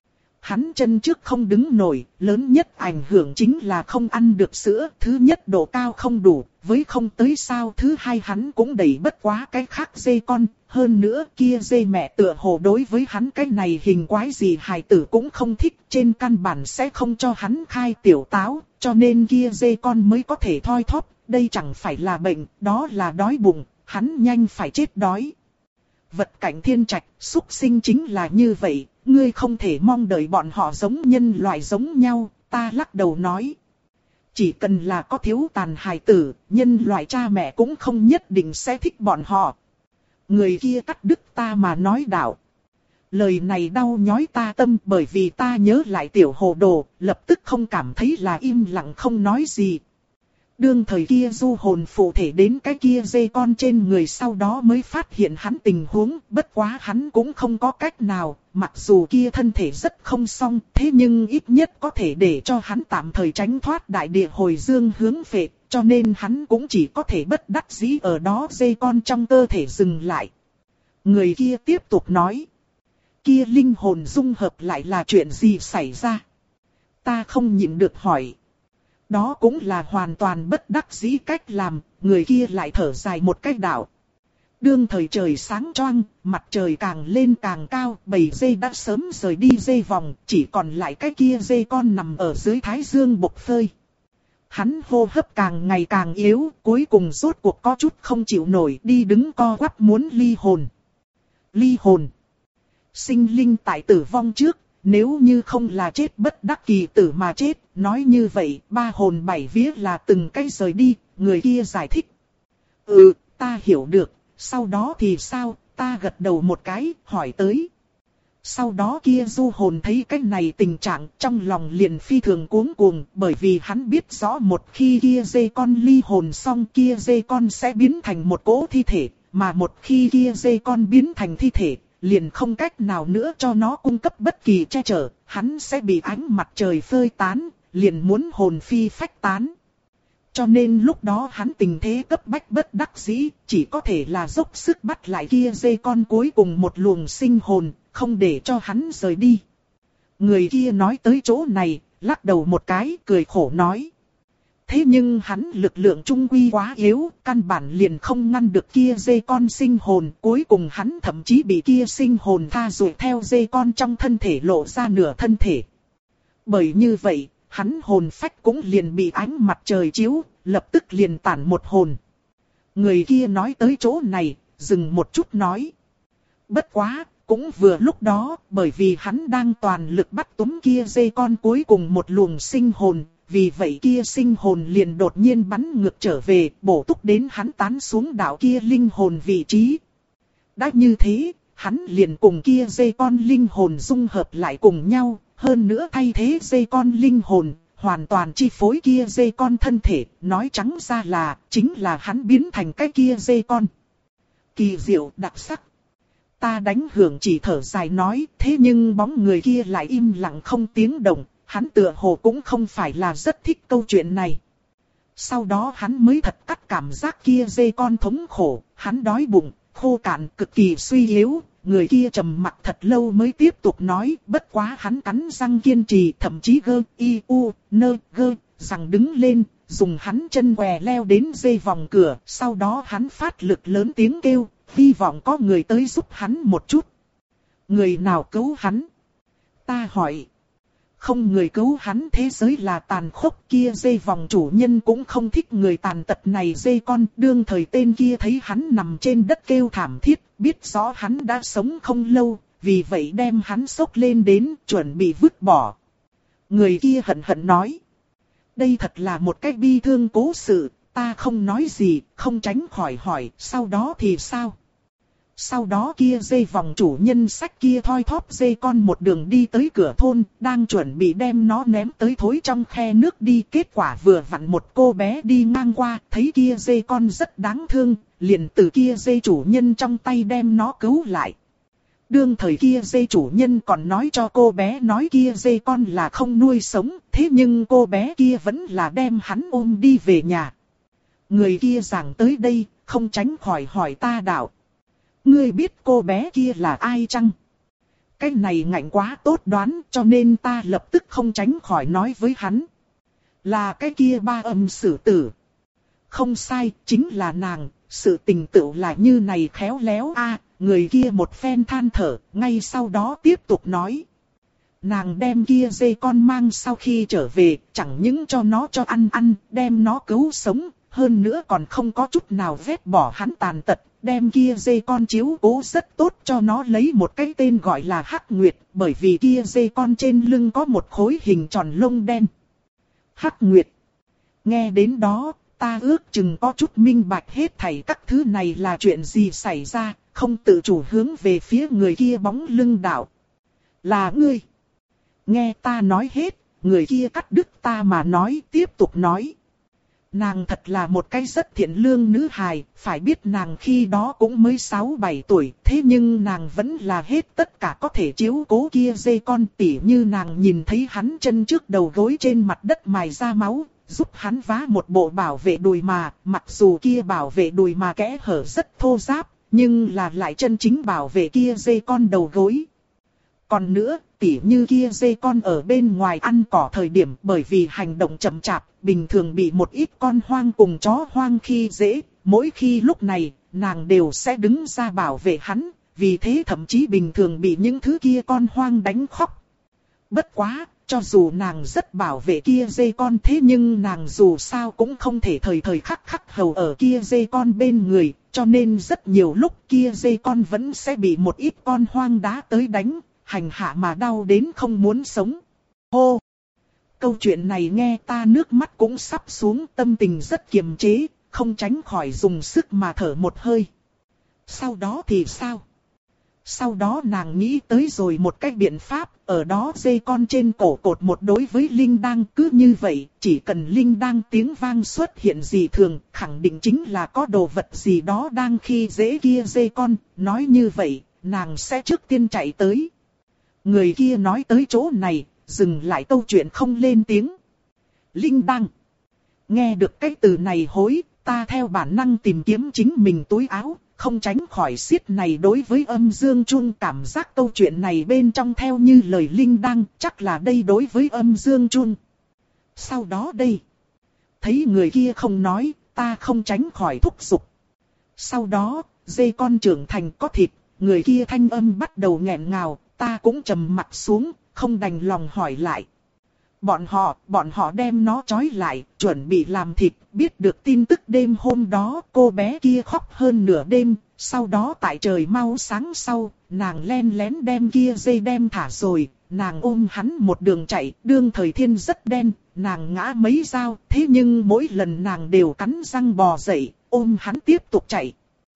Hắn chân trước không đứng nổi, lớn nhất ảnh hưởng chính là không ăn được sữa, thứ nhất độ cao không đủ, với không tới sao thứ hai hắn cũng đẩy bất quá cái khác dê con, hơn nữa kia dê mẹ tựa hồ đối với hắn cái này hình quái gì hài tử cũng không thích, trên căn bản sẽ không cho hắn khai tiểu táo, cho nên kia dê con mới có thể thoi thóp, đây chẳng phải là bệnh, đó là đói bụng, hắn nhanh phải chết đói. Vật cảnh thiên trạch, súc sinh chính là như vậy, ngươi không thể mong đợi bọn họ giống nhân loại giống nhau, ta lắc đầu nói. Chỉ cần là có thiếu tàn hài tử, nhân loại cha mẹ cũng không nhất định sẽ thích bọn họ. Người kia cắt đứt ta mà nói đạo. Lời này đau nhói ta tâm bởi vì ta nhớ lại tiểu hồ đồ, lập tức không cảm thấy là im lặng không nói gì. Đương thời kia du hồn phụ thể đến cái kia dê con trên người sau đó mới phát hiện hắn tình huống, bất quá hắn cũng không có cách nào, mặc dù kia thân thể rất không xong, thế nhưng ít nhất có thể để cho hắn tạm thời tránh thoát đại địa hồi dương hướng phệ, cho nên hắn cũng chỉ có thể bất đắc dĩ ở đó dê con trong cơ thể dừng lại. Người kia tiếp tục nói, kia linh hồn dung hợp lại là chuyện gì xảy ra? Ta không nhịn được hỏi. Đó cũng là hoàn toàn bất đắc dĩ cách làm, người kia lại thở dài một cách đạo. Đương thời trời sáng choang, mặt trời càng lên càng cao, bầy dê đã sớm rời đi dê vòng, chỉ còn lại cái kia dê con nằm ở dưới thái dương bộc phơi. Hắn hô hấp càng ngày càng yếu, cuối cùng rốt cuộc có chút không chịu nổi, đi đứng co quắp muốn ly hồn. Ly hồn. Sinh linh tại tử vong trước, nếu như không là chết bất đắc kỳ tử mà chết, nói như vậy, ba hồn bảy vía là từng cái rời đi, người kia giải thích. Ừ, ta hiểu được, sau đó thì sao, ta gật đầu một cái, hỏi tới. Sau đó kia du hồn thấy cái này tình trạng trong lòng liền phi thường cuống cuồng, bởi vì hắn biết rõ một khi kia dê con ly hồn xong kia dê con sẽ biến thành một cỗ thi thể, mà một khi kia dê con biến thành thi thể, liền không cách nào nữa cho nó cung cấp bất kỳ che chở, hắn sẽ bị ánh mặt trời phơi tán, liền muốn hồn phi phách tán. Cho nên lúc đó hắn tình thế cấp bách bất đắc dĩ, chỉ có thể là dốc sức bắt lại kia dê con cuối cùng một luồng sinh hồn, không để cho hắn rời đi. Người kia nói tới chỗ này, lắc đầu một cái, cười khổ nói. Thế nhưng hắn lực lượng trung quy quá yếu, căn bản liền không ngăn được kia dê con sinh hồn. Cuối cùng hắn thậm chí bị kia sinh hồn tha rồi theo dê con trong thân thể lộ ra nửa thân thể. Bởi như vậy, hắn hồn phách cũng liền bị ánh mặt trời chiếu, lập tức liền tản một hồn. Người kia nói tới chỗ này, dừng một chút nói. Bất quá, cũng vừa lúc đó, bởi vì hắn đang toàn lực bắt túm kia dê con cuối cùng một luồng sinh hồn. Vì vậy kia sinh hồn liền đột nhiên bắn ngược trở về, bổ túc đến hắn tán xuống đạo kia linh hồn vị trí. Đã như thế, hắn liền cùng kia dê con linh hồn dung hợp lại cùng nhau, hơn nữa thay thế dê con linh hồn, hoàn toàn chi phối kia dê con thân thể, nói trắng ra là, chính là hắn biến thành cái kia dê con. Kỳ diệu đặc sắc. Ta đánh hưởng chỉ thở dài nói, thế nhưng bóng người kia lại im lặng không tiếng động. Hắn tựa hồ cũng không phải là rất thích câu chuyện này. Sau đó hắn mới thật cắt cảm giác kia dê con thống khổ, hắn đói bụng, khô cạn cực kỳ suy yếu. Người kia trầm mặc thật lâu mới tiếp tục nói, bất quá hắn cắn răng kiên trì, thậm chí gơ, y, u, nơ, gơ, rằng đứng lên, dùng hắn chân què leo đến dê vòng cửa. Sau đó hắn phát lực lớn tiếng kêu, hy vọng có người tới giúp hắn một chút. Người nào cứu hắn? Ta hỏi. Không người cứu hắn, thế giới là tàn khốc, kia dê vòng chủ nhân cũng không thích người tàn tật này dê con. Đương thời tên kia thấy hắn nằm trên đất kêu thảm thiết, biết rõ hắn đã sống không lâu, vì vậy đem hắn xốc lên đến, chuẩn bị vứt bỏ. Người kia hận hận nói. Đây thật là một cái bi thương cố sự, ta không nói gì, không tránh khỏi hỏi, sau đó thì sao? Sau đó kia dê vòng chủ nhân xách kia thoi thóp dê con một đường đi tới cửa thôn, đang chuẩn bị đem nó ném tới thối trong khe nước đi. Kết quả vừa vặn một cô bé đi ngang qua, thấy kia dê con rất đáng thương, liền từ kia dê chủ nhân trong tay đem nó cứu lại. Đương thời kia dê chủ nhân còn nói cho cô bé nói kia dê con là không nuôi sống, thế nhưng cô bé kia vẫn là đem hắn ôm đi về nhà. Người kia giảng tới đây, không tránh khỏi hỏi ta đạo. Ngươi biết cô bé kia là ai chăng? Cái này ngạnh quá tốt đoán, cho nên ta lập tức không tránh khỏi nói với hắn. Là cái kia ba âm sử tử. Không sai, chính là nàng, sự tình tựu là như này khéo léo a. Người kia một phen than thở, ngay sau đó tiếp tục nói. Nàng đem kia dê con mang sau khi trở về, chẳng những cho nó cho ăn ăn, đem nó cứu sống, hơn nữa còn không có chút nào vét bỏ hắn tàn tật. Đem kia dê con chiếu cố rất tốt cho nó lấy một cái tên gọi là Hắc Nguyệt, bởi vì kia dê con trên lưng có một khối hình tròn lông đen. Hắc Nguyệt. Nghe đến đó, ta ước chừng có chút minh bạch hết thảy các thứ này là chuyện gì xảy ra, không tự chủ hướng về phía người kia bóng lưng đạo. Là ngươi. Nghe ta nói hết, người kia cắt đứt ta mà nói, tiếp tục nói. Nàng thật là một cái rất thiện lương nữ hài, phải biết nàng khi đó cũng mới sáu bảy tuổi, thế nhưng nàng vẫn là hết tất cả có thể chiếu cố kia dê con, tỉ như nàng nhìn thấy hắn chân trước đầu gối trên mặt đất mài ra máu, giúp hắn vá một bộ bảo vệ đùi mà, mặc dù kia bảo vệ đùi mà kẽ hở rất thô ráp, nhưng là lại chân chính bảo vệ kia dê con đầu gối. Còn nữa, tỉ như kia dê con ở bên ngoài ăn cỏ thời điểm bởi vì hành động chậm chạp, bình thường bị một ít con hoang cùng chó hoang khi dễ, mỗi khi lúc này, nàng đều sẽ đứng ra bảo vệ hắn, vì thế thậm chí bình thường bị những thứ kia con hoang đánh khóc. Bất quá, cho dù nàng rất bảo vệ kia dê con thế nhưng nàng dù sao cũng không thể thời thời khắc khắc hầu ở kia dê con bên người, cho nên rất nhiều lúc kia dê con vẫn sẽ bị một ít con hoang đá tới đánh, hành hạ mà đau đến không muốn sống. Hô! Câu chuyện này nghe ta nước mắt cũng sắp xuống, tâm tình rất kiềm chế, không tránh khỏi dùng sức mà thở một hơi. Sau đó thì sao? Sau đó nàng nghĩ tới rồi một cách biện pháp, ở đó dê con trên cổ cột một đối với linh đăng, cứ như vậy, chỉ cần linh đăng tiếng vang xuất hiện gì thường, khẳng định chính là có đồ vật gì đó đang khi dễ kia dê con, nói như vậy, nàng sẽ trước tiên chạy tới. Người kia nói tới chỗ này, dừng lại câu chuyện không lên tiếng. Linh đăng. Nghe được cái từ này hối, ta theo bản năng tìm kiếm chính mình túi áo, không tránh khỏi siết này đối với âm dương chung cảm giác câu chuyện này bên trong theo như lời Linh đăng, chắc là đây đối với âm dương chung. Sau đó đây, thấy người kia không nói, ta không tránh khỏi thúc giục. Sau đó, dê con trưởng thành có thịt, người kia thanh âm bắt đầu nghẹn ngào, ta cũng trầm mặt xuống, không đành lòng hỏi lại. Bọn họ, bọn họ đem nó trói lại, chuẩn bị làm thịt, biết được tin tức đêm hôm đó, cô bé kia khóc hơn nửa đêm, sau đó tại trời mau sáng sau, nàng len lén đem kia dây đem thả rồi, nàng ôm hắn một đường chạy, đương thời thiên rất đen, nàng ngã mấy dao, thế nhưng mỗi lần nàng đều cắn răng bò dậy, ôm hắn tiếp tục chạy.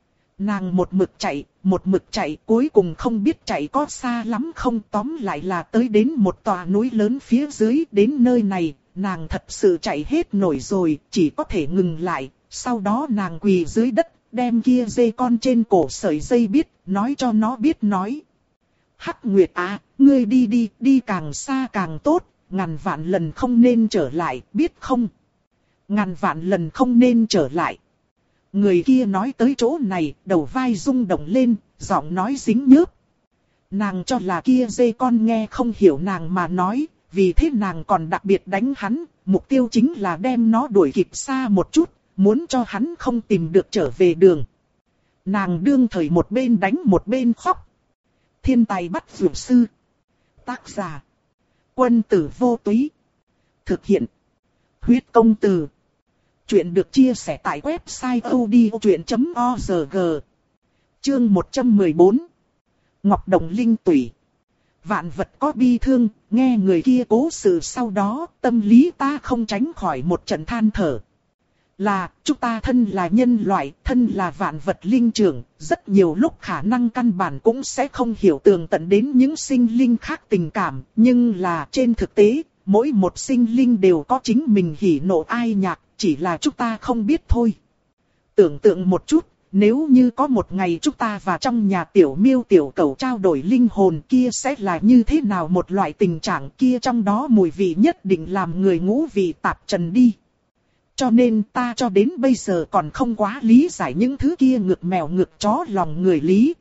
Nàng một mực chạy, một mực chạy, cuối cùng không biết chạy có xa lắm không, tóm lại là tới đến một tòa núi lớn phía dưới, đến nơi này, nàng thật sự chạy hết nổi rồi, chỉ có thể ngừng lại, sau đó nàng quỳ dưới đất, đem kia dê con trên cổ sợi dây biết, nói cho nó biết nói. Hắc Nguyệt à, ngươi đi đi, đi càng xa càng tốt, ngàn vạn lần không nên trở lại, biết không? Ngàn vạn lần không nên trở lại. Người kia nói tới chỗ này, đầu vai rung động lên, giọng nói dính nhớp. Nàng cho là kia dê con nghe không hiểu nàng mà nói, vì thế nàng còn đặc biệt đánh hắn, mục tiêu chính là đem nó đuổi kịp xa một chút, muốn cho hắn không tìm được trở về đường. Nàng đương thời một bên đánh một bên khóc. Thiên tài bắt dược sư. Tác giả. Quân tử vô túy. Thực hiện. Huyết công từ. Chuyện được chia sẻ tại website odchuyện chấm org. Chương một trăm mười bốn. Ngọc Đồng Linh Tủy. Vạn vật có bi thương, nghe người kia cố sự sau đó, tâm lý ta không tránh khỏi một trận than thở. Là, chúng ta thân là nhân loại, thân là vạn vật linh trưởng, rất nhiều lúc khả năng căn bản cũng sẽ không hiểu tường tận đến những sinh linh khác tình cảm, nhưng là trên thực tế, mỗi một sinh linh đều có chính mình hỉ nộ ai nhạc, chỉ là chúng ta không biết thôi. Tưởng tượng một chút, nếu như có một ngày chúng ta và trong nhà tiểu miêu tiểu cẩu trao đổi linh hồn kia sẽ là như thế nào một loại tình trạng kia, trong đó mùi vị nhất định làm người ngũ vị tạp trần đi. Cho nên ta cho đến bây giờ còn không quá lý giải những thứ kia ngược mèo ngược chó lòng người lý.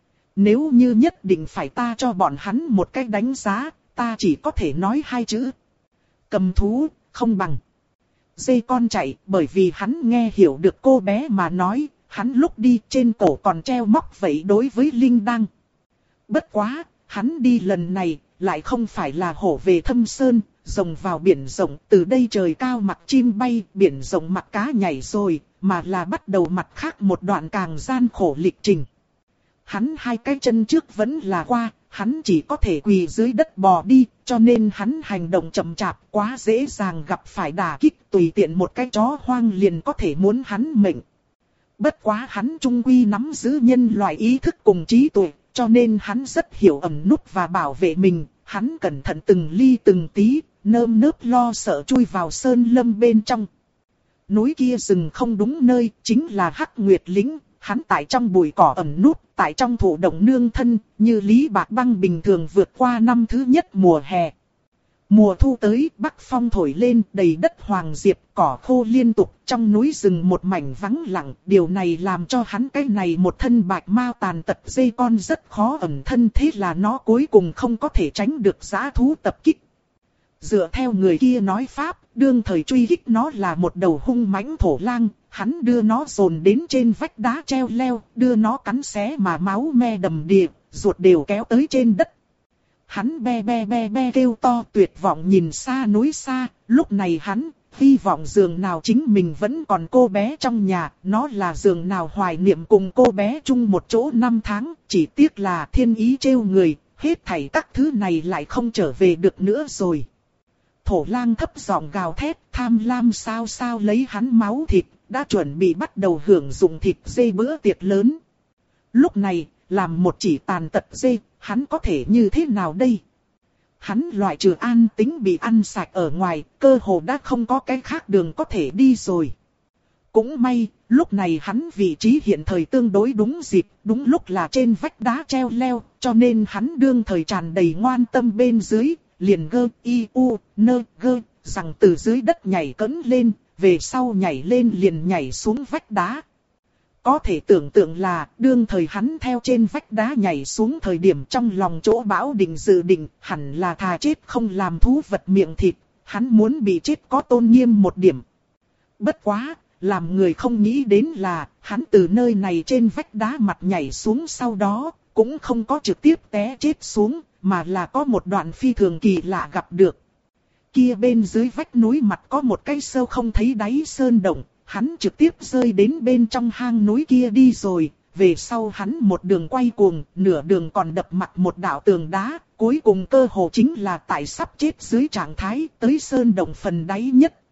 Nếu như nhất định phải ta cho bọn hắn một cách đánh giá, ta chỉ có thể nói hai chữ. Cầm thú, không bằng. Dê con chạy, bởi vì hắn nghe hiểu được cô bé mà nói, hắn lúc đi trên cổ còn treo móc vậy đối với Linh Đăng. Bất quá, hắn đi lần này, lại không phải là hổ về thâm sơn, rồng vào biển rộng, từ đây trời cao mặc chim bay, biển rộng mặc cá nhảy rồi, mà là bắt đầu mặt khác một đoạn càng gian khổ lịch trình. Hắn hai cái chân trước vẫn là qua, hắn chỉ có thể quỳ dưới đất bò đi, cho nên hắn hành động chậm chạp quá dễ dàng gặp phải đả kích, tùy tiện một cái chó hoang liền có thể muốn hắn mệnh. Bất quá hắn trung quy nắm giữ nhân loại ý thức cùng trí tuệ, cho nên hắn rất hiểu ẩn núp và bảo vệ mình, hắn cẩn thận từng ly từng tí, nơm nớp lo sợ chui vào sơn lâm bên trong. Núi kia rừng không đúng nơi, chính là Hắc Nguyệt Lĩnh, hắn tại trong bụi cỏ ẩn núp, tại trong thụ động nương thân, như Lý Bạc Băng bình thường vượt qua năm thứ nhất mùa hè. Mùa thu tới, bắc phong thổi lên, đầy đất hoàng diệp, cỏ khô liên tục, trong núi rừng một mảnh vắng lặng, điều này làm cho hắn cái này một thân bạch mao tàn tật dây con rất khó ẩn thân, thế là nó cuối cùng không có thể tránh được dã thú tập kích. Dựa theo người kia nói pháp, đương thời truy kích nó là một đầu hung mãnh thổ lang, hắn đưa nó dồn đến trên vách đá treo leo, đưa nó cắn xé mà máu me đầm đìa, ruột đều kéo tới trên đất. Hắn be be be be kêu to tuyệt vọng nhìn xa núi xa, lúc này hắn hy vọng giường nào chính mình vẫn còn cô bé trong nhà, nó là giường nào hoài niệm cùng cô bé chung một chỗ năm tháng, chỉ tiếc là thiên ý trêu người, hết thảy các thứ này lại không trở về được nữa rồi. Thổ lang thấp giọng gào thét, tham lam sao sao lấy hắn máu thịt, đã chuẩn bị bắt đầu hưởng dụng thịt dê bữa tiệc lớn. Lúc này, làm một chỉ tàn tật dê, hắn có thể như thế nào đây? Hắn loại trừ an tính bị ăn sạch ở ngoài, cơ hồ đã không có cái khác đường có thể đi rồi. Cũng may, lúc này hắn vị trí hiện thời tương đối đúng dịp, đúng lúc là trên vách đá treo leo, cho nên hắn đương thời tràn đầy ngoan tâm bên dưới, liền gơ y u nơ gơ, rằng từ dưới đất nhảy cẫng lên, về sau nhảy lên liền nhảy xuống vách đá. Có thể tưởng tượng là, đương thời hắn theo trên vách đá nhảy xuống thời điểm trong lòng chỗ bão định dự định, hẳn là thà chết không làm thú vật miệng thịt, hắn muốn bị chết có tôn nghiêm một điểm. Bất quá, làm người không nghĩ đến là, hắn từ nơi này trên vách đá mặt nhảy xuống sau đó, cũng không có trực tiếp té chết xuống, mà là có một đoạn phi thường kỳ lạ gặp được. Kia bên dưới vách núi mặt có một cái sâu không thấy đáy sơn động. Hắn trực tiếp rơi đến bên trong hang núi kia đi rồi, về sau hắn một đường quay cuồng, nửa đường còn đập mặt một đạo tường đá, cuối cùng cơ hồ chính là tại sắp chết dưới trạng thái tới sơn động phần đáy nhất.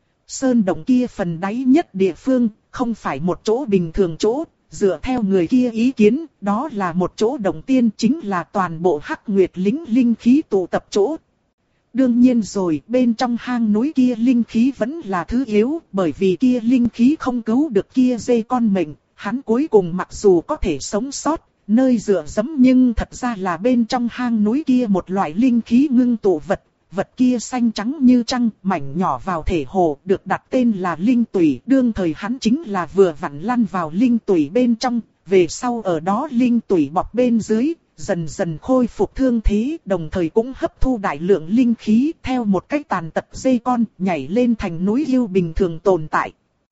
Sơn động kia phần đáy nhất địa phương, không phải một chỗ bình thường chỗ, dựa theo người kia ý kiến, đó là một chỗ động tiên chính là toàn bộ Hắc Nguyệt Lĩnh linh khí tụ tập chỗ. Đương nhiên rồi, bên trong hang núi kia linh khí vẫn là thứ yếu, bởi vì kia linh khí không cứu được kia dê con mệnh, hắn cuối cùng mặc dù có thể sống sót, nơi dựa dẫm nhưng thật ra là bên trong hang núi kia một loại linh khí ngưng tụ vật, vật kia xanh trắng như trăng, mảnh nhỏ vào thể hồ, được đặt tên là linh tủy, đương thời hắn chính là vừa vặn lăn vào linh tủy bên trong, về sau ở đó linh tủy bọc bên dưới. Dần dần khôi phục thương thế, đồng thời cũng hấp thu đại lượng linh khí theo một cách tàn tật dây con nhảy lên thành núi yêu bình thường tồn tại.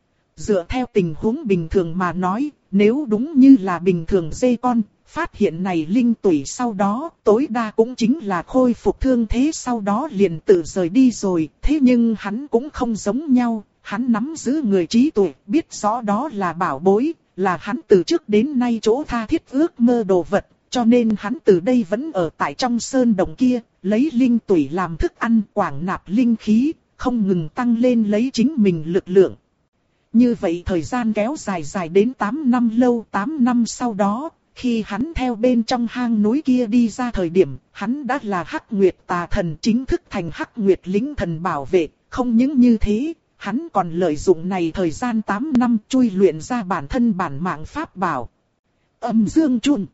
Dựa theo tình huống bình thường mà nói, nếu đúng như là bình thường dây con, phát hiện này linh tủy sau đó, tối đa cũng chính là khôi phục thương thế sau đó liền tự rời đi rồi. Thế nhưng hắn cũng không giống nhau, hắn nắm giữ người trí tuệ, biết rõ đó là bảo bối, là hắn từ trước đến nay chỗ tha thiết ước mơ đồ vật. Cho nên hắn từ đây vẫn ở tại trong sơn động kia, lấy linh tủy làm thức ăn, quảng nạp linh khí, không ngừng tăng lên lấy chính mình lực lượng. Như vậy thời gian kéo dài dài đến tám năm lâu, tám năm sau đó, khi hắn theo bên trong hang núi kia đi ra thời điểm, hắn đã là Hắc Nguyệt Tà Thần, chính thức thành Hắc Nguyệt Lĩnh Thần bảo vệ, không những như thế, hắn còn lợi dụng này thời gian tám năm chui luyện ra bản thân bản mạng pháp bảo. Âm Dương Chun.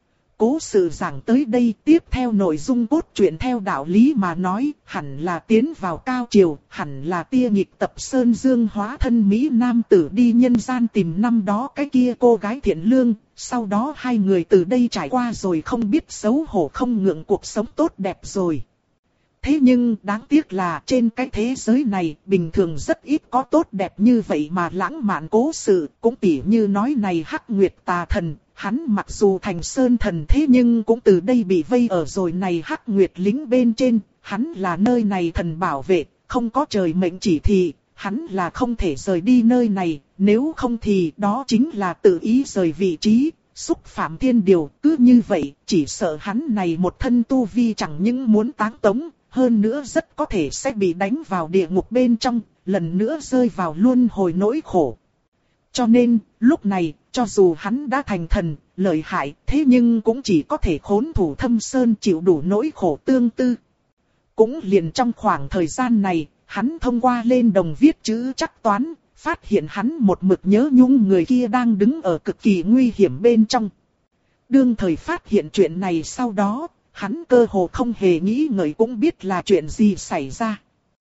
Cố sự giảng tới đây, tiếp theo nội dung cốt truyện theo đạo lý mà nói, hẳn là tiến vào cao triều, hẳn là tia nhịp tập Sơn Dương hóa thân Mỹ Nam tử đi nhân gian tìm năm đó cái kia cô gái thiện lương, sau đó hai người từ đây trải qua rồi không biết xấu hổ không ngượng cuộc sống tốt đẹp rồi. Thế nhưng đáng tiếc là trên cái thế giới này bình thường rất ít có tốt đẹp như vậy mà lãng mạn cố sự, cũng tỉ như nói này Hắc Nguyệt Tà Thần. Hắn mặc dù thành sơn thần thế nhưng cũng từ đây bị vây ở rồi này Hắc Nguyệt Lĩnh bên trên, hắn là nơi này thần bảo vệ, không có trời mệnh chỉ thị, hắn là không thể rời đi nơi này, nếu không thì đó chính là tự ý rời vị trí, xúc phạm thiên điều, cứ như vậy, chỉ sợ hắn này một thân tu vi chẳng những muốn táng tống, hơn nữa rất có thể sẽ bị đánh vào địa ngục bên trong, lần nữa rơi vào luân hồi nỗi khổ. Cho nên, lúc này, cho dù hắn đã thành thần, lợi hại, thế nhưng cũng chỉ có thể khốn thủ thâm sơn chịu đủ nỗi khổ tương tư. Cũng liền trong khoảng thời gian này, hắn thông qua lên đồng viết chữ chắc toán, phát hiện hắn một mực nhớ nhung người kia đang đứng ở cực kỳ nguy hiểm bên trong. Đương thời phát hiện chuyện này sau đó, hắn cơ hồ không hề nghĩ ngợi cũng biết là chuyện gì xảy ra.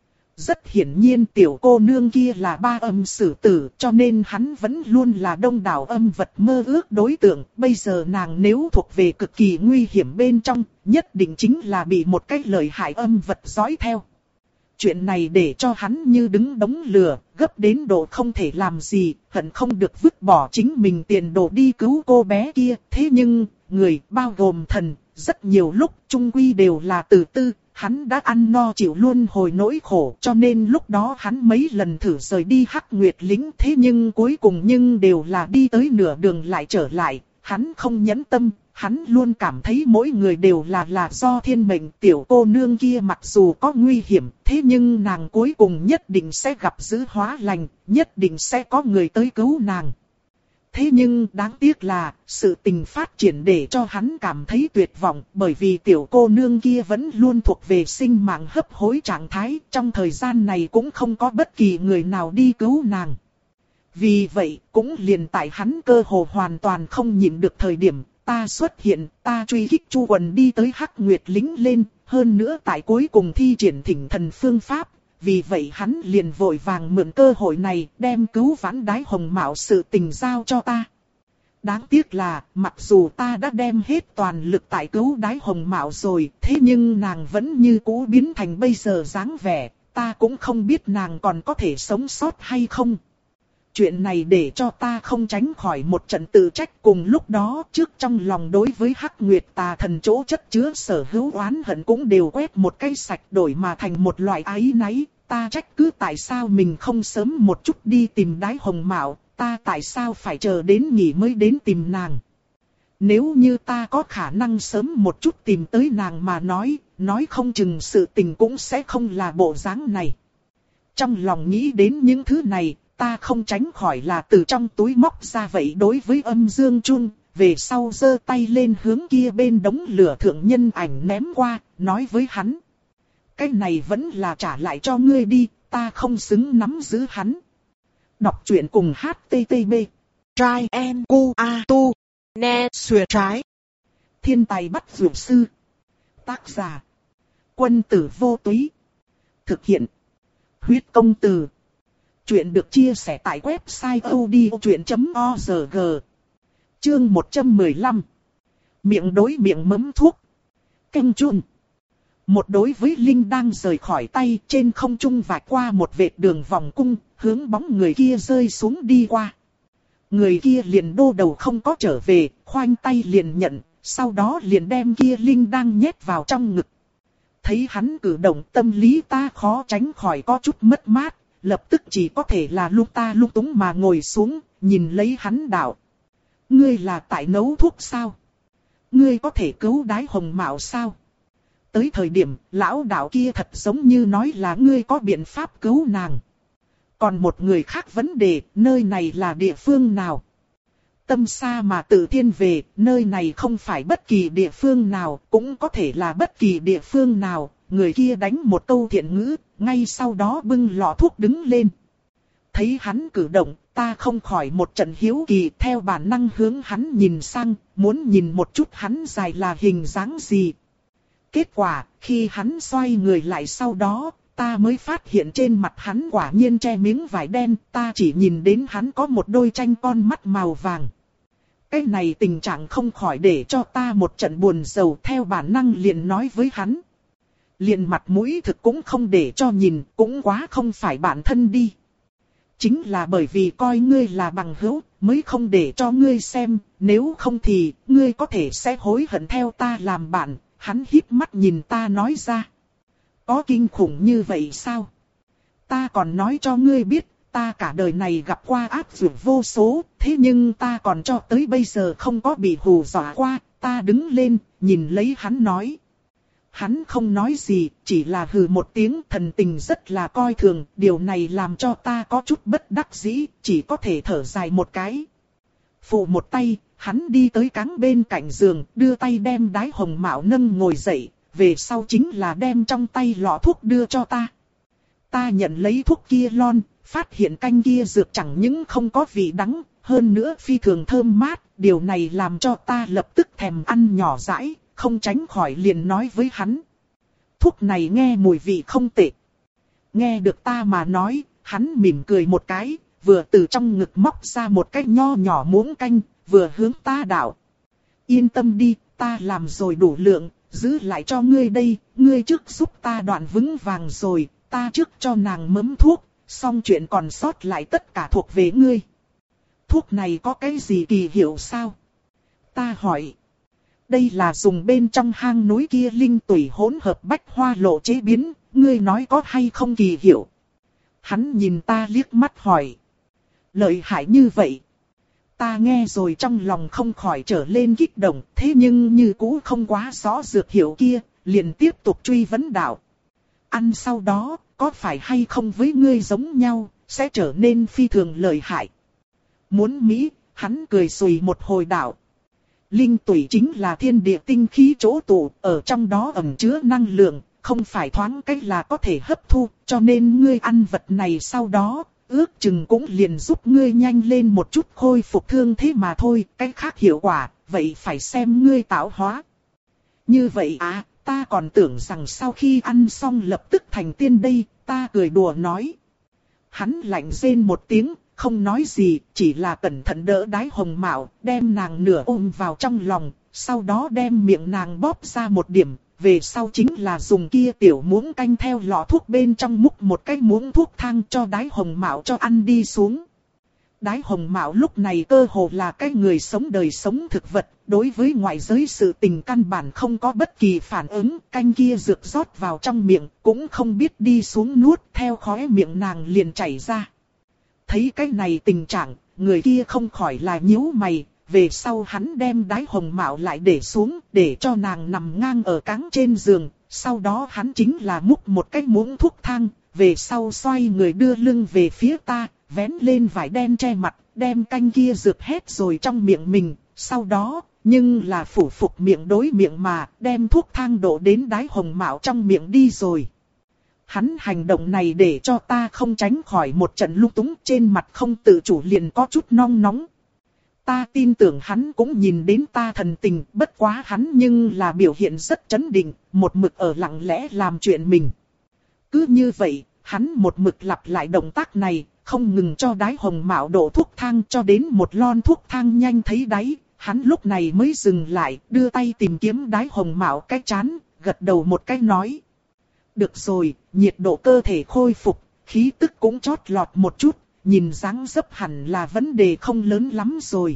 Rất hiển nhiên tiểu cô nương kia là ba âm sử tử, cho nên hắn vẫn luôn là đông đảo âm vật mơ ước đối tượng. Bây giờ nàng nếu thuộc về cực kỳ nguy hiểm bên trong, nhất định chính là bị một cái lợi hại âm vật dõi theo. Chuyện này để cho hắn như đứng đống lửa, gấp đến độ không thể làm gì, hận không được vứt bỏ chính mình tiền đồ đi cứu cô bé kia. Thế nhưng, người bao gồm thần, rất nhiều lúc chung quy đều là tự tư. Hắn đã ăn no chịu luôn hồi nỗi khổ, cho nên lúc đó hắn mấy lần thử rời đi Hắc Nguyệt Lĩnh, thế nhưng cuối cùng nhưng đều là đi tới nửa đường lại trở lại. Hắn không nhẫn tâm, hắn luôn cảm thấy mỗi người đều là là do thiên mệnh. Tiểu cô nương kia mặc dù có nguy hiểm, thế nhưng nàng cuối cùng nhất định sẽ gặp dữ hóa lành, nhất định sẽ có người tới cứu nàng. Thế nhưng đáng tiếc là, sự tình phát triển để cho hắn cảm thấy tuyệt vọng, bởi vì tiểu cô nương kia vẫn luôn thuộc về sinh mạng hấp hối trạng thái, trong thời gian này cũng không có bất kỳ người nào đi cứu nàng. Vì vậy, cũng liền tại hắn cơ hồ hoàn toàn không nhịn được thời điểm, ta xuất hiện, ta truy kích Chu Quần đi tới Hắc Nguyệt Lĩnh lên, hơn nữa tại cuối cùng thi triển thỉnh thần phương pháp. Vì vậy hắn liền vội vàng mượn cơ hội này đem cứu vãn Đái Hồng Mạo sự tình giao cho ta. Đáng tiếc là, mặc dù ta đã đem hết toàn lực tại cứu Đái Hồng Mạo rồi, thế nhưng nàng vẫn như cũ biến thành bây giờ dáng vẻ, ta cũng không biết nàng còn có thể sống sót hay không. Chuyện này để cho ta không tránh khỏi một trận tự trách, cùng lúc đó trước trong lòng đối với Hắc Nguyệt Tà Thần chỗ chất chứa sở hữu oán hận cũng đều quét một cái sạch, đổi mà thành một loại áy náy. Ta trách cứ tại sao mình không sớm một chút đi tìm Đái Hồng Mạo, ta tại sao phải chờ đến nghỉ mới đến tìm nàng. Nếu như ta có khả năng sớm một chút tìm tới nàng mà nói, nói không chừng sự tình cũng sẽ không là bộ dáng này. Trong lòng nghĩ đến những thứ này, ta không tránh khỏi là từ trong túi móc ra vậy đối với Âm Dương Chun, về sau giơ tay lên hướng kia bên đống lửa thượng nhân ảnh ném qua, nói với hắn. Cái này vẫn là trả lại cho ngươi đi, ta không xứng nắm giữ hắn. Đọc truyện cùng hát tê tê pê. Trai em cu a tu. Nè xuyệt trái. Thiên tài bắt dược sư. Tác giả. Quân tử vô túy. Thực hiện. Huyết công từ. Chuyện được chia sẻ tại website odchuyện chấm org. Chương một trăm mười lăm. Miệng đối miệng mấm thuốc. Canh chun. Một đối với Linh đang rời khỏi tay, trên không trung vạch qua một vệt đường vòng cung, hướng bóng người kia rơi xuống đi qua. Người kia liền đô đầu không có trở về, khoanh tay liền nhận, sau đó liền đem kia Linh đang nhét vào trong ngực. Thấy hắn cử động, tâm lý ta khó tránh khỏi có chút mất mát, lập tức chỉ có thể là lúc ta lúc túng mà ngồi xuống, nhìn lấy hắn đạo. Ngươi là tại nấu thuốc sao? Ngươi có thể cứu Đái Hồng Mạo sao? Tới thời điểm, lão đạo kia thật giống như nói là ngươi có biện pháp cứu nàng. Còn một người khác vấn đề, nơi này là địa phương nào? Tâm xa mà tự thiên về, nơi này không phải bất kỳ địa phương nào, cũng có thể là bất kỳ địa phương nào. Người kia đánh một câu thiện ngữ, ngay sau đó bưng lọ thuốc đứng lên. Thấy hắn cử động, ta không khỏi một trận hiếu kỳ, theo bản năng hướng hắn nhìn sang, muốn nhìn một chút hắn dài là hình dáng gì. Kết quả, khi hắn xoay người lại sau đó, ta mới phát hiện trên mặt hắn quả nhiên che miếng vải đen, ta chỉ nhìn đến hắn có một đôi tranh con mắt màu vàng. Cái này tình trạng không khỏi để cho ta một trận buồn rầu, theo bản năng liền nói với hắn. Liền mặt mũi thực cũng không để cho nhìn, cũng quá không phải bản thân đi. Chính là bởi vì coi ngươi là bằng hữu, mới không để cho ngươi xem, nếu không thì, ngươi có thể sẽ hối hận theo ta làm bạn. Hắn híp mắt nhìn ta nói ra. Có kinh khủng như vậy sao? Ta còn nói cho ngươi biết, ta cả đời này gặp qua ác dược vô số, thế nhưng ta còn cho tới bây giờ không có bị hù dọa qua. Ta đứng lên, nhìn lấy hắn nói. Hắn không nói gì, chỉ là hừ một tiếng, thần tình rất là coi thường, điều này làm cho ta có chút bất đắc dĩ, chỉ có thể thở dài một cái. Phụ một tay, hắn đi tới cáng bên cạnh giường, đưa tay đem đái hồng mạo nâng ngồi dậy, về sau chính là đem trong tay lọ thuốc đưa cho ta. Ta nhận lấy thuốc kia lon, phát hiện canh kia dược chẳng những không có vị đắng, hơn nữa phi thường thơm mát, điều này làm cho ta lập tức thèm ăn nhỏ dãi, không tránh khỏi liền nói với hắn. Thuốc này nghe mùi vị không tệ. Nghe được ta mà nói, hắn mỉm cười một cái, vừa từ trong ngực móc ra một cái nho nhỏ muỗng canh, vừa hướng ta đảo. Yên tâm đi, ta làm rồi đủ lượng, giữ lại cho ngươi đây, ngươi trước giúp ta đoạn vững vàng rồi, ta trước cho nàng mớm thuốc, xong chuyện còn sót lại tất cả thuộc về ngươi. Thuốc này có cái gì kỳ hiệu sao? Ta hỏi. Đây là dùng bên trong hang núi kia linh tủy hỗn hợp bách hoa lộ chế biến, ngươi nói có hay không kỳ hiệu? Hắn nhìn ta liếc mắt hỏi. Lợi hại như vậy. Ta nghe rồi trong lòng không khỏi trở lên kích động, thế nhưng như cũ không quá rõ dược hiệu kia, liền tiếp tục truy vấn đạo. Ăn sau đó, có phải hay không với ngươi giống nhau, sẽ trở nên phi thường lợi hại. Muốn Mỹ, hắn cười xùy một hồi đạo. Linh tủy chính là thiên địa tinh khí chỗ tụ, ở trong đó ẩn chứa năng lượng, không phải thoáng cách là có thể hấp thu, cho nên ngươi ăn vật này sau đó, ước chừng cũng liền giúp ngươi nhanh lên một chút khôi phục thương thế mà thôi, cái khác hiệu quả, vậy phải xem ngươi tạo hóa. Như vậy à, ta còn tưởng rằng sau khi ăn xong lập tức thành tiên đây, ta cười đùa nói. Hắn lạnh rên một tiếng, không nói gì, chỉ là cẩn thận đỡ đái hồng mạo, đem nàng nửa ôm vào trong lòng, sau đó đem miệng nàng bóp ra một điểm, về sau chính là dùng kia tiểu muỗng canh theo lọ thuốc bên trong múc một cái muỗng thuốc thang cho đái hồng mạo cho ăn đi xuống. Đái hồng mạo lúc này cơ hồ là cái người sống đời sống thực vật, đối với ngoại giới sự tình căn bản không có bất kỳ phản ứng, canh kia rực rót vào trong miệng, cũng không biết đi xuống nuốt, theo khóe miệng nàng liền chảy ra. Thấy cái này tình trạng, người kia không khỏi là nhíu mày, về sau hắn đem đái hồng mạo lại để xuống, để cho nàng nằm ngang ở cáng trên giường, sau đó hắn chính là múc một cái muỗng thuốc thang, về sau xoay người đưa lưng về phía ta, vén lên vải đen che mặt, đem canh kia rực hết rồi trong miệng mình, sau đó, nhưng là phủ phục miệng đối miệng mà, đem thuốc thang đổ đến đái hồng mạo trong miệng đi rồi. Hắn hành động này để cho ta không tránh khỏi một trận lung túng, trên mặt không tự chủ liền có chút nong nóng. Ta tin tưởng hắn cũng nhìn đến ta thần tình, bất quá hắn nhưng là biểu hiện rất trấn định, một mực ở lặng lẽ làm chuyện mình. Cứ như vậy, hắn một mực lặp lại động tác này, không ngừng cho đái hồng mạo đổ thuốc thang cho đến một lon thuốc thang nhanh thấy đáy, hắn lúc này mới dừng lại, đưa tay tìm kiếm đái hồng mạo cái chán, gật đầu một cái nói. Được rồi, nhiệt độ cơ thể khôi phục, khí tức cũng chót lọt một chút, nhìn dáng dấp hẳn là vấn đề không lớn lắm rồi.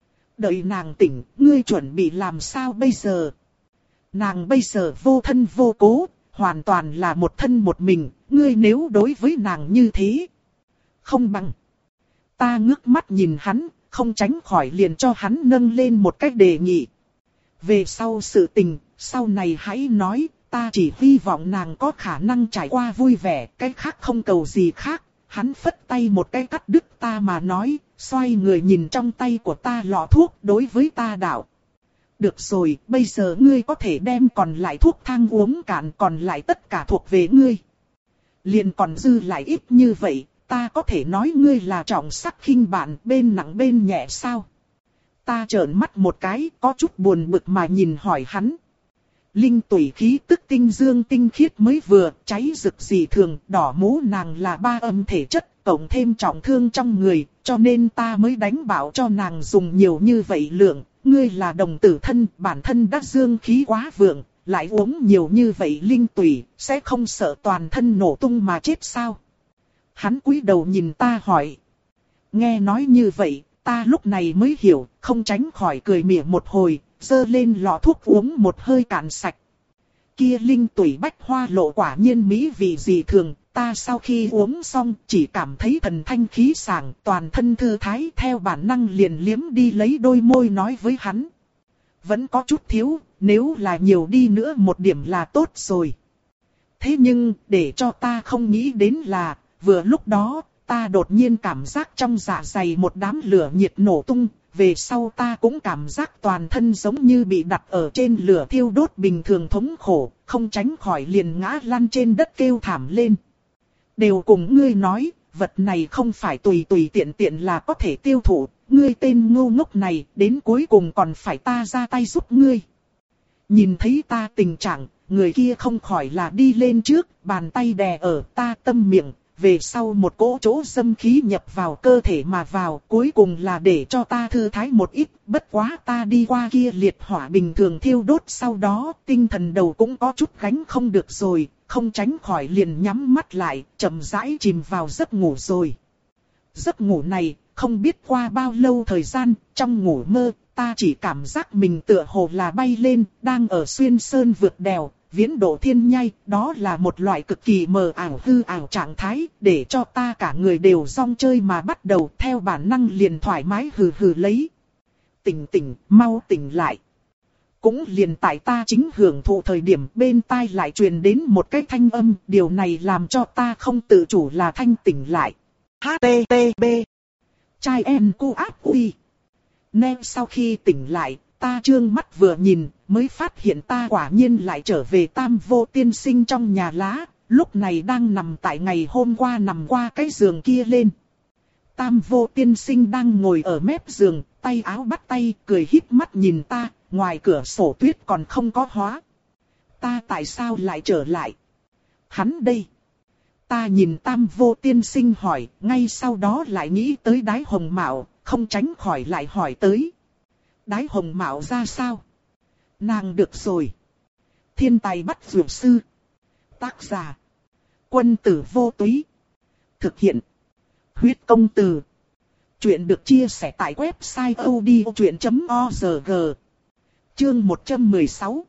Đợi nàng tỉnh, ngươi chuẩn bị làm sao bây giờ? Nàng bây giờ vô thân vô cố, hoàn toàn là một thân một mình, ngươi nếu đối với nàng như thế. Không bằng. Ta ngước mắt nhìn hắn, không tránh khỏi liền cho hắn nâng lên một cách đề nghị. Về sau sự tình, sau này hãy nói, ta chỉ hy vọng nàng có khả năng trải qua vui vẻ, cái khác không cầu gì khác. Hắn phất tay một cái cắt đứt ta mà nói, xoay người nhìn trong tay của ta lọ thuốc đối với ta đạo. Được rồi, bây giờ ngươi có thể đem còn lại thuốc thang uống cạn, còn lại tất cả thuộc về ngươi. Liền còn dư lại ít như vậy, ta có thể nói ngươi là trọng sắc khinh bạn, bên nặng bên nhẹ sao? Ta trợn mắt một cái, có chút buồn bực mà nhìn hỏi hắn. Linh tủy khí tức tinh dương tinh khiết mới vừa, cháy rực dị thường, đỏ mũ nàng là ba âm thể chất, cộng thêm trọng thương trong người, cho nên ta mới đánh bảo cho nàng dùng nhiều như vậy lượng. Ngươi là đồng tử thân, bản thân đã dương khí quá vượng, lại uống nhiều như vậy linh tủy, sẽ không sợ toàn thân nổ tung mà chết sao? Hắn cúi đầu nhìn ta hỏi. Nghe nói như vậy, ta lúc này mới hiểu, không tránh khỏi cười mỉa một hồi, dơ lên lọ thuốc uống một hơi cạn sạch. Kia linh tủy bách hoa lộ quả nhiên mỹ vị dị thường, ta sau khi uống xong chỉ cảm thấy thần thanh khí sảng, toàn thân thư thái, theo bản năng liền liếm đi lấy đôi môi nói với hắn. Vẫn có chút thiếu, nếu là nhiều đi nữa một điểm là tốt rồi. Thế nhưng, để cho ta không nghĩ đến là, vừa lúc đó, ta đột nhiên cảm giác trong dạ dày một đám lửa nhiệt nổ tung, về sau ta cũng cảm giác toàn thân giống như bị đặt ở trên lửa thiêu đốt bình thường thống khổ, không tránh khỏi liền ngã lăn trên đất kêu thảm lên. Đều cùng ngươi nói, vật này không phải tùy tùy tiện tiện là có thể tiêu thụ, ngươi tên ngu ngốc này đến cuối cùng còn phải ta ra tay giúp ngươi. Nhìn thấy ta tình trạng, người kia không khỏi là đi lên trước, bàn tay đè ở ta tâm miệng, về sau một cỗ chỗ xâm khí nhập vào cơ thể mà vào, cuối cùng là để cho ta thư thái một ít, bất quá ta đi qua kia liệt hỏa bình thường thiêu đốt, sau đó tinh thần đầu cũng có chút gánh không được rồi, không tránh khỏi liền nhắm mắt lại, chậm rãi chìm vào giấc ngủ rồi. Giấc ngủ này, không biết qua bao lâu thời gian, trong ngủ mơ, ta chỉ cảm giác mình tựa hồ là bay lên, đang ở xuyên sơn vượt đèo, viễn độ thiên nhai, đó là một loại cực kỳ mờ ảo hư ảo trạng thái, để cho ta cả người đều rong chơi mà bắt đầu theo bản năng liền thoải mái hừ hừ lấy. Tỉnh tỉnh, mau tỉnh lại. Cũng liền tại ta chính hưởng thụ thời điểm bên tai lại truyền đến một cái thanh âm, điều này làm cho ta không tự chủ là thanh tỉnh lại. hát tê tê pê Chai en cu áp uy. Nên sau khi tỉnh lại, ta trương mắt vừa nhìn, mới phát hiện ta quả nhiên lại trở về Tam Vô Tiên Sinh trong nhà lá, lúc này đang nằm tại ngày hôm qua nằm qua cái giường kia lên. Tam Vô Tiên Sinh đang ngồi ở mép giường, tay áo bắt tay, cười híp mắt nhìn ta, ngoài cửa sổ tuyết còn không có hóa. Ta tại sao lại trở lại? Hắn đây. Ta nhìn Tam Vô Tiên Sinh hỏi, ngay sau đó lại nghĩ tới Đái Hồng Mạo, không tránh khỏi lại hỏi tới. Đái Hồng Mạo ra sao? Nàng được rồi. Thiên tài bắt dược sư. Tác giả. Quân tử vô túy. Thực hiện. Huyết công từ. Chuyện được chia sẻ tại website odchuyện chấm org. Chương một trăm mười sáu.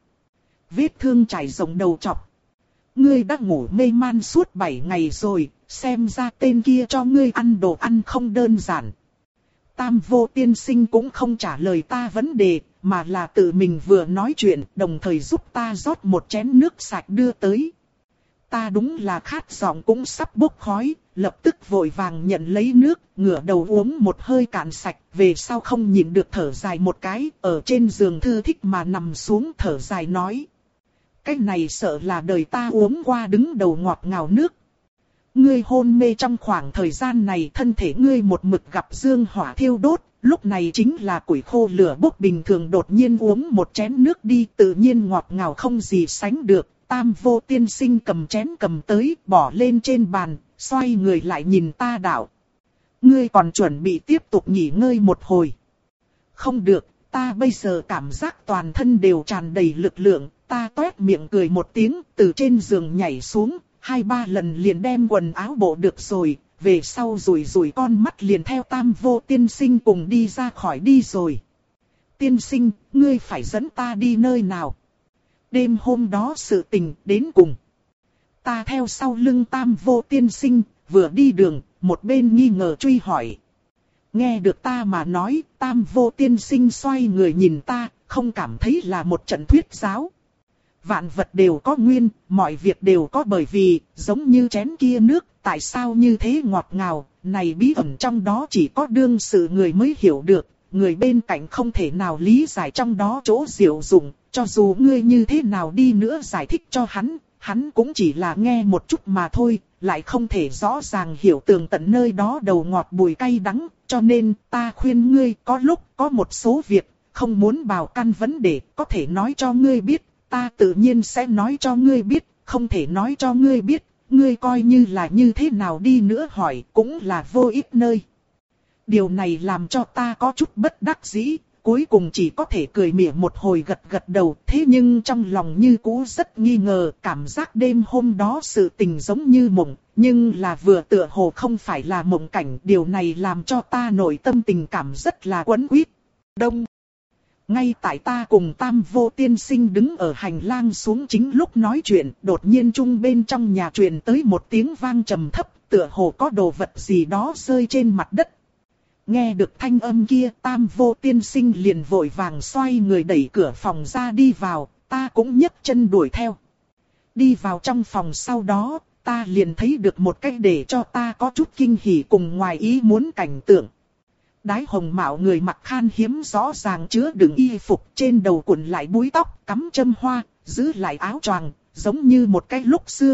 Vết thương trải rộng đầu trọc. Ngươi đã ngủ mê man suốt bảy ngày rồi, xem ra tên kia cho ngươi ăn đồ ăn không đơn giản. Tam Vô Tiên Sinh cũng không trả lời ta vấn đề, mà là tự mình vừa nói chuyện, đồng thời giúp ta rót một chén nước sạch đưa tới. Ta đúng là khát giọng cũng sắp bốc khói, lập tức vội vàng nhận lấy nước, ngửa đầu uống một hơi cạn sạch, về sau không nhịn được thở dài một cái, ở trên giường thư thích mà nằm xuống thở dài nói. Cái này sợ là đời ta uống qua đứng đầu ngọt ngào nước. Ngươi hôn mê trong khoảng thời gian này thân thể ngươi một mực gặp dương hỏa thiêu đốt, lúc này chính là củi khô lửa bốc bình thường đột nhiên uống một chén nước đi tự nhiên ngọt ngào không gì sánh được. Tam Vô Tiên Sinh cầm chén cầm tới, bỏ lên trên bàn, xoay người lại nhìn ta đạo. Ngươi còn chuẩn bị tiếp tục nghỉ ngơi một hồi. Không được, ta bây giờ cảm giác toàn thân đều tràn đầy lực lượng, ta toét miệng cười một tiếng, từ trên giường nhảy xuống, hai ba lần liền đem quần áo bộ được rồi, về sau rủi rủi con mắt liền theo Tam Vô Tiên Sinh cùng đi ra khỏi đi rồi. Tiên Sinh, ngươi phải dẫn ta đi nơi nào? Đêm hôm đó sự tình đến cùng. Ta theo sau lưng Tam Vô Tiên Sinh, vừa đi đường, một bên nghi ngờ truy hỏi. Nghe được ta mà nói, Tam Vô Tiên Sinh xoay người nhìn ta, không cảm thấy là một trận thuyết giáo. Vạn vật đều có nguyên, mọi việc đều có bởi vì, giống như chén kia nước, tại sao như thế ngọt ngào, này bí ẩn trong đó chỉ có đương sự người mới hiểu được, người bên cạnh không thể nào lý giải trong đó chỗ diệu dụng, cho dù ngươi như thế nào đi nữa giải thích cho hắn, hắn cũng chỉ là nghe một chút mà thôi, lại không thể rõ ràng hiểu tường tận nơi đó đầu ngọt bùi cay đắng, cho nên ta khuyên ngươi có lúc có một số việc, không muốn bào căn vấn đề, có thể nói cho ngươi biết. Ta tự nhiên sẽ nói cho ngươi biết, không thể nói cho ngươi biết, ngươi coi như là như thế nào đi nữa hỏi cũng là vô ích nơi. Điều này làm cho ta có chút bất đắc dĩ, cuối cùng chỉ có thể cười mỉa một hồi gật gật đầu. Thế nhưng trong lòng như cũ rất nghi ngờ, cảm giác đêm hôm đó sự tình giống như mộng, nhưng là vừa tựa hồ không phải là mộng cảnh. Điều này làm cho ta nội tâm tình cảm rất là quấn quýt. Đông. Ngay tại ta cùng Tam Vô Tiên Sinh đứng ở hành lang xuống chính lúc nói chuyện, đột nhiên trung bên trong nhà truyền tới một tiếng vang trầm thấp, tựa hồ có đồ vật gì đó rơi trên mặt đất. Nghe được thanh âm kia, Tam Vô Tiên Sinh liền vội vàng xoay người đẩy cửa phòng ra đi vào, ta cũng nhấc chân đuổi theo. Đi vào trong phòng sau đó, ta liền thấy được một cách để cho ta có chút kinh hỉ cùng ngoài ý muốn cảnh tượng. Đái hồng mạo người mặc khan hiếm rõ ràng chứa đựng y phục, trên đầu cuộn lại búi tóc, cắm châm hoa, giữ lại áo choàng, giống như một cái lúc xưa.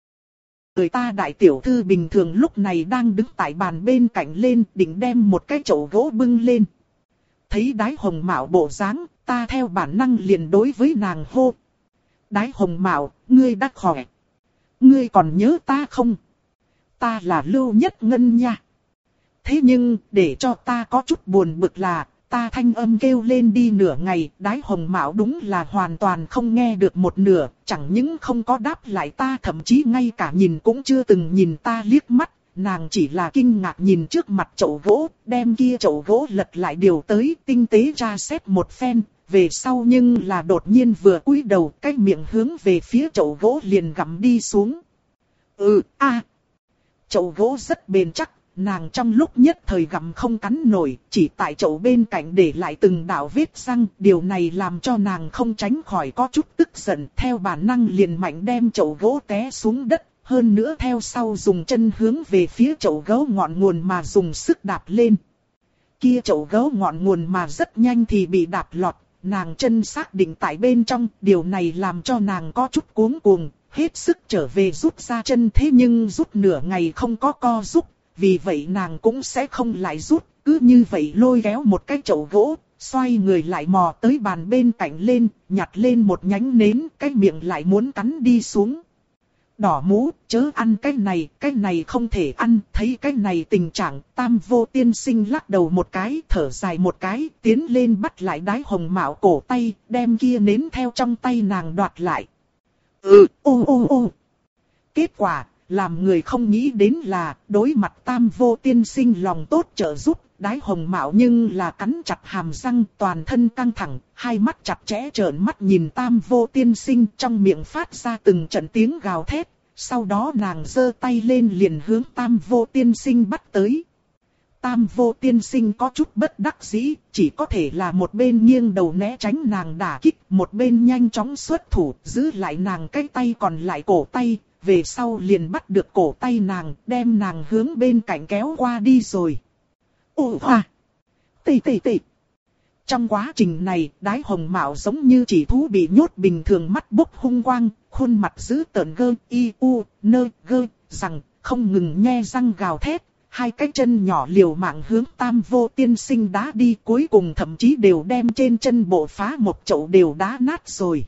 Người ta đại tiểu thư bình thường lúc này đang đứng tại bàn bên cạnh lên, định đem một cái chậu gỗ bưng lên. Thấy đái hồng mạo bộ dáng, ta theo bản năng liền đối với nàng hô. Đái hồng mạo, ngươi đã khỏe. Ngươi còn nhớ ta không? Ta là Lưu Nhất Ngân nha. Thế nhưng, để cho ta có chút buồn bực là, ta thanh âm kêu lên đi nửa ngày, đái hồng mạo đúng là hoàn toàn không nghe được một nửa, chẳng những không có đáp lại ta, thậm chí ngay cả nhìn cũng chưa từng nhìn ta liếc mắt, nàng chỉ là kinh ngạc nhìn trước mặt chậu gỗ, đem kia chậu gỗ lật lại điều tới, tinh tế tra xét một phen, về sau nhưng là đột nhiên vừa cúi đầu, cái miệng hướng về phía chậu gỗ liền gặm đi xuống. Ừ, a à. Chậu gỗ rất bền chắc. Nàng trong lúc nhất thời gặm không cắn nổi, chỉ tại chậu bên cạnh để lại từng đạo vết răng, điều này làm cho nàng không tránh khỏi có chút tức giận, theo bản năng liền mạnh đem chậu gỗ té xuống đất, hơn nữa theo sau dùng chân hướng về phía chậu gỗ ngọn nguồn mà dùng sức đạp lên. Kia chậu gỗ ngọn nguồn mà rất nhanh thì bị đạp lọt, nàng chân xác định tại bên trong, điều này làm cho nàng có chút cuống cuồng, hết sức trở về rút ra chân, thế nhưng rút nửa ngày không có co rút. Vì vậy nàng cũng sẽ không lại rút, cứ như vậy lôi kéo một cái chậu gỗ, xoay người lại mò tới bàn bên cạnh lên, nhặt lên một nhánh nến, cái miệng lại muốn cắn đi xuống. Đỏ mũ, chớ ăn cái này, cái này không thể ăn, thấy cái này tình trạng, Tam Vô Tiên Sinh lắc đầu một cái, thở dài một cái, tiến lên bắt lại đái hồng mạo cổ tay, đem kia nến theo trong tay nàng đoạt lại. Ừ, ô ô ô. Kết quả, làm người không nghĩ đến là, đối mặt Tam Vô Tiên Sinh lòng tốt trợ giúp, đái hồng mạo nhưng là cắn chặt hàm răng, toàn thân căng thẳng, hai mắt chặt chẽ trợn mắt nhìn Tam Vô Tiên Sinh, trong miệng phát ra từng trận tiếng gào thét, sau đó nàng giơ tay lên liền hướng Tam Vô Tiên Sinh bắt tới. Tam Vô Tiên Sinh có chút bất đắc dĩ, chỉ có thể là một bên nghiêng đầu né tránh nàng đả kích, một bên nhanh chóng xuất thủ, giữ lại nàng cái tay còn lại cổ tay. Về sau liền bắt được cổ tay nàng, đem nàng hướng bên cạnh kéo qua đi rồi. Ồ hoa! Tì tì tì! Trong quá trình này, đái hồng mạo giống như chỉ thú bị nhốt bình thường, mắt bốc hung quang, khuôn mặt dữ tợn gơ, y u, nơ, gơ, rằng, không ngừng nhe răng gào thét, hai cái chân nhỏ liều mạng hướng Tam Vô Tiên Sinh đá đi, cuối cùng thậm chí đều đem trên chân bộ phá một chậu đều đá nát rồi.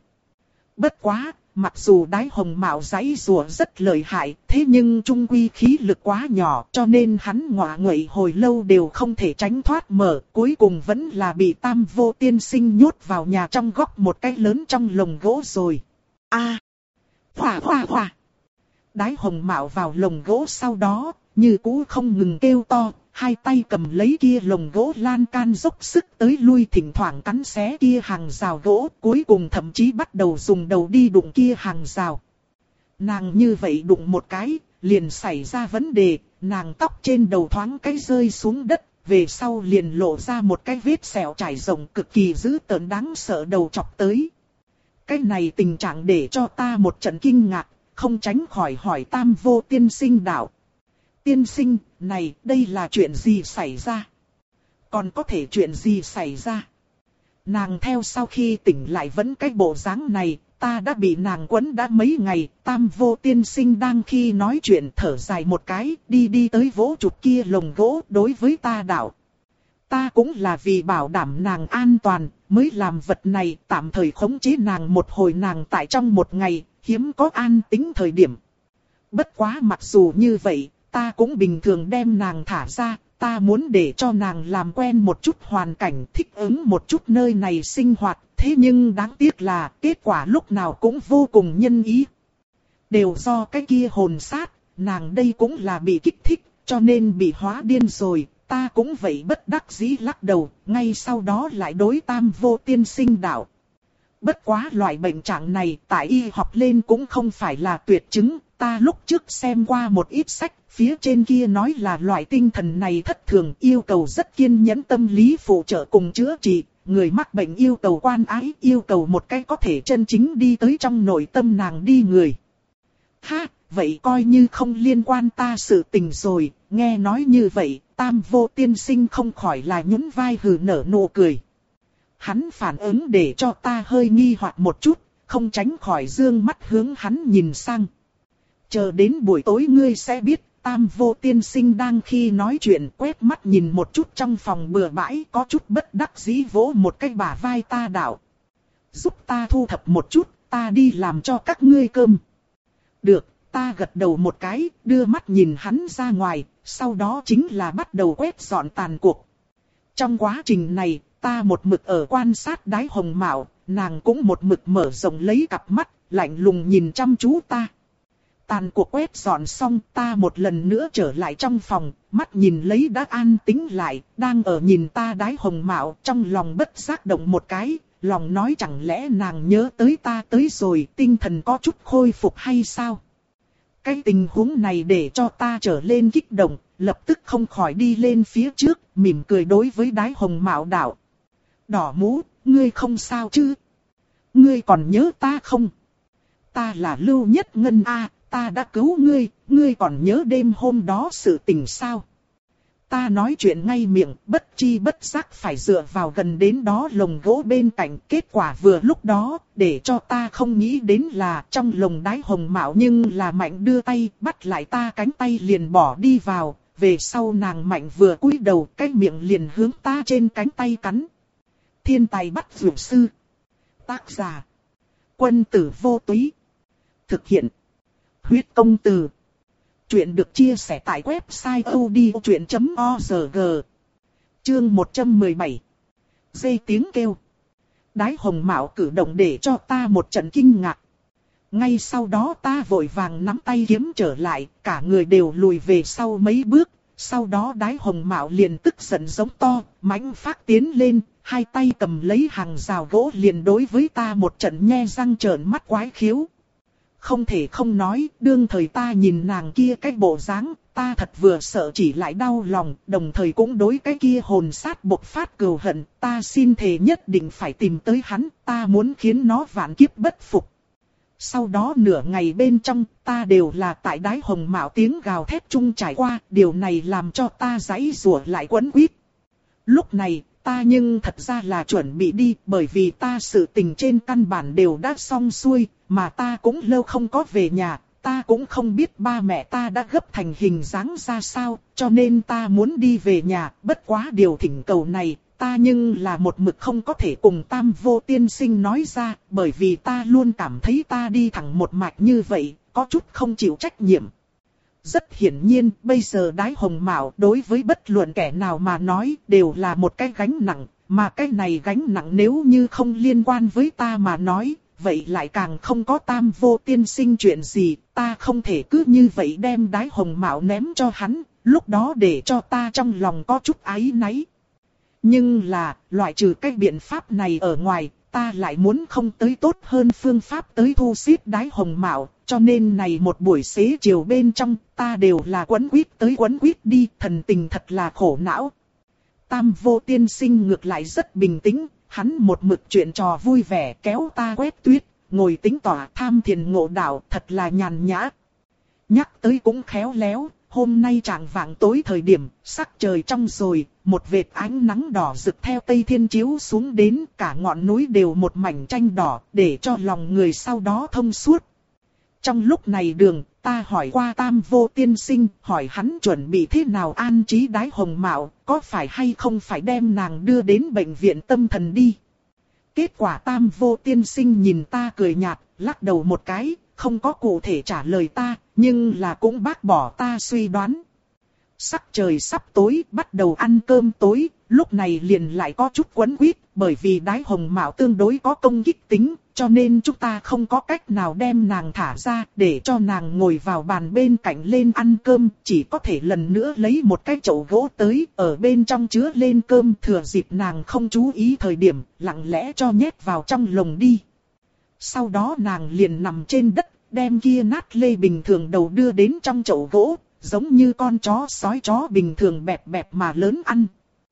Bất quá! Mặc dù đái hồng mạo giãy giụa rất lợi hại, thế nhưng trung quy khí lực quá nhỏ, cho nên hắn ngọa nguậy hồi lâu đều không thể tránh thoát mở, cuối cùng vẫn là bị Tam Vô Tiên Sinh nhốt vào nhà trong góc một cái lớn trong lồng gỗ rồi. A, à, Hòa hòa hòa! Đái hồng mạo vào lồng gỗ sau đó, như cũ không ngừng kêu to, hai tay cầm lấy kia lồng gỗ lan can dốc sức tới lui, thỉnh thoảng cắn xé kia hàng rào gỗ, cuối cùng thậm chí bắt đầu dùng đầu đi đụng kia hàng rào. Nàng như vậy đụng một cái, liền xảy ra vấn đề, nàng tóc trên đầu thoáng cái rơi xuống đất, về sau liền lộ ra một cái vết sẹo trải rộng cực kỳ dữ tợn đáng sợ đầu chọc tới. Cái này tình trạng để cho ta một trận kinh ngạc, không tránh khỏi hỏi Tam Vô Tiên Sinh đạo. Tiên sinh, này, đây là chuyện gì xảy ra? Còn có thể chuyện gì xảy ra? Nàng theo sau khi tỉnh lại vẫn cái bộ dáng này, ta đã bị nàng quấn đã mấy ngày, Tam Vô Tiên Sinh đang khi nói chuyện thở dài một cái, đi đi tới vỗ chụp kia lồng gỗ đối với ta đạo. Ta cũng là vì bảo đảm nàng an toàn, mới làm vật này, tạm thời khống chế nàng một hồi, nàng tại trong một ngày, hiếm có an tĩnh thời điểm. Bất quá mặc dù như vậy, ta cũng bình thường đem nàng thả ra, ta muốn để cho nàng làm quen một chút hoàn cảnh, thích ứng một chút nơi này sinh hoạt, thế nhưng đáng tiếc là kết quả lúc nào cũng vô cùng nhân ý. Đều do cái kia hồn sát, nàng đây cũng là bị kích thích, cho nên bị hóa điên rồi, ta cũng vậy bất đắc dĩ lắc đầu, ngay sau đó lại đối Tam Vô Tiên Sinh đạo. Bất quá loại bệnh trạng này tại y học lên cũng không phải là tuyệt chứng, ta lúc trước xem qua một ít sách, phía trên kia nói là loại tinh thần này thất thường yêu cầu rất kiên nhẫn tâm lý phụ trợ cùng chữa trị, người mắc bệnh yêu cầu quan ái, yêu cầu một cái có thể chân chính đi tới trong nội tâm nàng đi người. Ha, vậy coi như không liên quan ta sự tình rồi, nghe nói như vậy, Tam Vô Tiên Sinh không khỏi là nhún vai hừ nở nụ cười. Hắn phản ứng để cho ta hơi nghi hoặc một chút, không tránh khỏi dương mắt hướng hắn nhìn sang. Chờ đến buổi tối ngươi sẽ biết, Tam Vô Tiên Sinh đang khi nói chuyện quét mắt nhìn một chút trong phòng bừa bãi, có chút bất đắc dĩ vỗ một cái bả vai ta đạo. Giúp ta thu thập một chút, ta đi làm cho các ngươi cơm. Được, ta gật đầu một cái, đưa mắt nhìn hắn ra ngoài, sau đó chính là bắt đầu quét dọn tàn cuộc. Trong quá trình này, ta một mực ở quan sát Đái Hồng Mạo, nàng cũng một mực mở rộng lấy cặp mắt, lạnh lùng nhìn chăm chú ta. Tàn cuộc quét dọn xong, ta một lần nữa trở lại trong phòng, mắt nhìn lấy đã an tĩnh lại, đang ở nhìn ta Đái Hồng Mạo, trong lòng bất giác động một cái, lòng nói chẳng lẽ nàng nhớ tới ta tới rồi, tinh thần có chút khôi phục hay sao? Cái tình huống này để cho ta trở lên kích động, lập tức không khỏi đi lên phía trước, mỉm cười đối với Đái Hồng Mạo đạo. Đỏ mũ, ngươi không sao chứ? Ngươi còn nhớ ta không? Ta là Lưu Nhất Ngân a, ta đã cứu ngươi, ngươi còn nhớ đêm hôm đó sự tình sao? Ta nói chuyện ngay miệng, bất chi bất giác phải dựa vào gần đến đó lồng gỗ bên cạnh. Kết quả vừa lúc đó, để cho ta không nghĩ đến là trong lồng Đái Hồng Mạo nhưng là Mạnh đưa tay bắt lại ta cánh tay liền bỏ đi vào. Về sau nàng Mạnh vừa cúi đầu, cái miệng liền hướng ta trên cánh tay cắn. Thiên tài bắt dược sư. Tác giả. Quân tử vô túy. Thực hiện. Huyết công từ. Chuyện được chia sẻ tại website odchuyện chấm org. Chương một trăm mười bảy. Dây tiếng kêu. Đái Hồng Mạo cử động để cho ta một trận kinh ngạc. Ngay sau đó ta vội vàng nắm tay kiếm trở lại, cả người đều lùi về sau mấy bước. Sau đó Đái Hồng Mạo liền tức giận giống to, mãnh phát tiến lên, hai tay cầm lấy hàng rào gỗ liền đối với ta một trận nhe răng trợn mắt quái khiếu. Không thể không nói, đương thời ta nhìn nàng kia cái bộ dáng, ta thật vừa sợ chỉ lại đau lòng, đồng thời cũng đối cái kia hồn sát bộc phát cừu hận, ta xin thề nhất định phải tìm tới hắn, ta muốn khiến nó vạn kiếp bất phục. Sau đó nửa ngày bên trong, ta đều là tại Đái Hồng Mạo tiếng gào thét chung trải qua, điều này làm cho ta giãy giụa lại quấn quýt. Lúc này, ta nhưng thật ra là chuẩn bị đi, bởi vì ta sự tình trên căn bản đều đã xong xuôi, mà ta cũng lâu không có về nhà, ta cũng không biết ba mẹ ta đã gấp thành hình dáng ra sao, cho nên ta muốn đi về nhà, bất quá điều thỉnh cầu này, ta nhưng là một mực không có thể cùng Tam Vô Tiên Sinh nói ra, bởi vì ta luôn cảm thấy ta đi thẳng một mạch như vậy, có chút không chịu trách nhiệm. Rất hiển nhiên, bây giờ Đái Hồng Mạo đối với bất luận kẻ nào mà nói đều là một cái gánh nặng, mà cái này gánh nặng nếu như không liên quan với ta mà nói, vậy lại càng không có Tam Vô Tiên Sinh chuyện gì, ta không thể cứ như vậy đem Đái Hồng Mạo ném cho hắn, lúc đó để cho ta trong lòng có chút áy náy. Nhưng là, loại trừ cái biện pháp này ở ngoài, ta lại muốn không tới tốt hơn phương pháp tới thu xếp Đái Hồng Mạo, cho nên này một buổi xế chiều bên trong, ta đều là quấn quýt tới quấn quýt đi, thần tình thật là khổ não. Tam Vô Tiên Sinh ngược lại rất bình tĩnh, hắn một mực chuyện trò vui vẻ kéo ta quét tuyết, ngồi tính tỏa tham thiền ngộ đạo thật là nhàn nhã. Nhắc tới cũng khéo léo, hôm nay trạng vạng tối thời điểm, sắc trời trong rồi, một vệt ánh nắng đỏ rực theo tây thiên chiếu xuống đến, cả ngọn núi đều một mảnh tranh đỏ, để cho lòng người sau đó thông suốt. Trong lúc này đường, ta hỏi qua Tam Vô Tiên Sinh, hỏi hắn chuẩn bị thế nào an trí Đái Hồng Mạo, có phải hay không phải đem nàng đưa đến bệnh viện tâm thần đi. Kết quả Tam Vô Tiên Sinh nhìn ta cười nhạt, lắc đầu một cái, không có cụ thể trả lời ta, nhưng là cũng bác bỏ ta suy đoán. Sắc trời sắp tối, bắt đầu ăn cơm tối, lúc này liền lại có chút quấn quýt, bởi vì đái hồng mạo tương đối có công kích tính, cho nên chúng ta không có cách nào đem nàng thả ra để cho nàng ngồi vào bàn bên cạnh lên ăn cơm, chỉ có thể lần nữa lấy một cái chậu gỗ tới, ở bên trong chứa lên cơm, thừa dịp nàng không chú ý thời điểm, lặng lẽ cho nhét vào trong lồng đi. Sau đó nàng liền nằm trên đất, đem kia nát lê bình thường đầu đưa đến trong chậu gỗ, giống như con chó sói chó bình thường bẹp bẹp mà lớn ăn.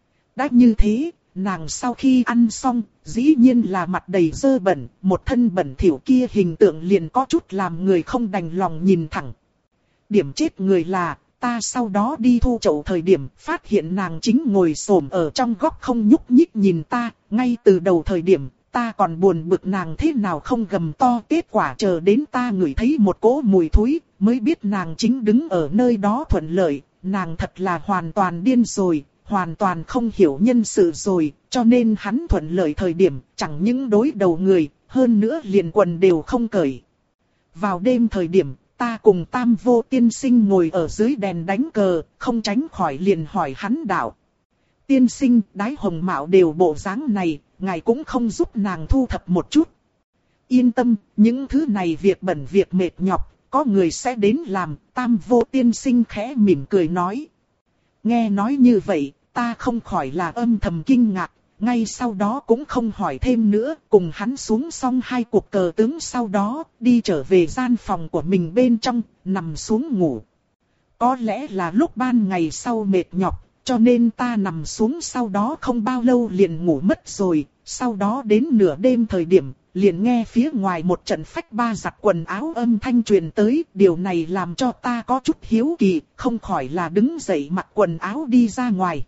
Đã như thế, nàng sau khi ăn xong, dĩ nhiên là mặt đầy dơ bẩn, một thân bẩn thỉu kia hình tượng liền có chút làm người không đành lòng nhìn thẳng. Điểm chết người là, ta sau đó đi thu chậu thời điểm, phát hiện nàng chính ngồi xổm ở trong góc không nhúc nhích nhìn ta, ngay từ đầu thời điểm, ta còn buồn bực nàng thế nào không gầm to, kết quả chờ đến ta ngửi thấy một cỗ mùi thối, mới biết nàng chính đứng ở nơi đó thuận lợi, nàng thật là hoàn toàn điên rồi. Hoàn toàn không hiểu nhân sự rồi, cho nên hắn thuận lợi thời điểm, chẳng những đối đầu người, hơn nữa liền quần đều không cởi. Vào đêm thời điểm, ta cùng Tam Vô tiên sinh ngồi ở dưới đèn đánh cờ, không tránh khỏi liền hỏi hắn đạo. Tiên sinh, đái hồng mạo đều bộ dáng này, ngài cũng không giúp nàng thu thập một chút. Yên tâm, những thứ này việc bẩn việc mệt nhọc, có người sẽ đến làm, Tam Vô tiên sinh khẽ mỉm cười nói. Nghe nói như vậy, ta không khỏi là âm thầm kinh ngạc, ngay sau đó cũng không hỏi thêm nữa, cùng hắn xuống xong hai cuộc cờ tướng sau đó, đi trở về gian phòng của mình bên trong, nằm xuống ngủ. Có lẽ là lúc ban ngày sau mệt nhọc, cho nên ta nằm xuống sau đó không bao lâu liền ngủ mất rồi, sau đó đến nửa đêm thời điểm, liền nghe phía ngoài một trận phách ba giặt quần áo âm thanh truyền tới, điều này làm cho ta có chút hiếu kỳ, không khỏi là đứng dậy mặc quần áo đi ra ngoài.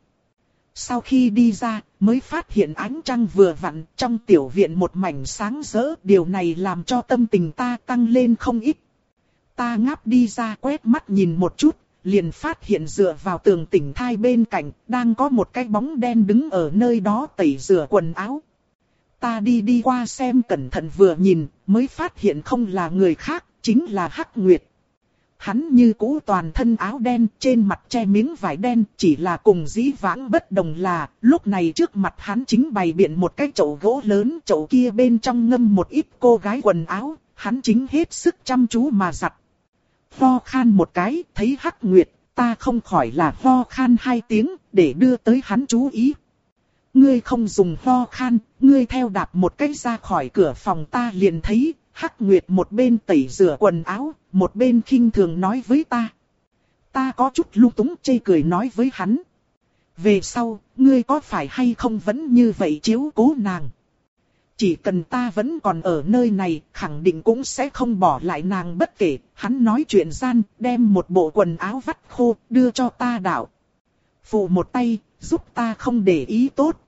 Sau khi đi ra, mới phát hiện ánh trăng vừa vặn, trong tiểu viện một mảnh sáng rỡ, điều này làm cho tâm tình ta tăng lên không ít. Ta ngáp đi ra quét mắt nhìn một chút, liền phát hiện dựa vào tường tỉnh thai bên cạnh, đang có một cái bóng đen đứng ở nơi đó tẩy rửa quần áo. Ta đi đi qua xem cẩn thận vừa nhìn, mới phát hiện không là người khác, chính là Hắc Nguyệt. Hắn như cũ toàn thân áo đen, trên mặt che miếng vải đen, chỉ là cùng dĩ vãng bất đồng là, lúc này trước mặt hắn chính bày biện một cái chậu gỗ lớn, chậu kia bên trong ngâm một ít cô gái quần áo, hắn chính hết sức chăm chú mà giặt. Ho khan một cái, thấy Hắc Nguyệt, ta không khỏi là ho khan hai tiếng, để đưa tới hắn chú ý. Ngươi không dùng ho khan, ngươi theo đạp một cái ra khỏi cửa phòng ta liền thấy, Hắc Nguyệt một bên tẩy rửa quần áo, một bên khinh thường nói với ta. Ta có chút lung túng chê cười nói với hắn. Về sau, ngươi có phải hay không vẫn như vậy chiếu cố nàng? Chỉ cần ta vẫn còn ở nơi này, khẳng định cũng sẽ không bỏ lại nàng bất kể. Hắn nói chuyện gian, đem một bộ quần áo vắt khô, đưa cho ta đạo. Phụ một tay, giúp ta không để ý tốt.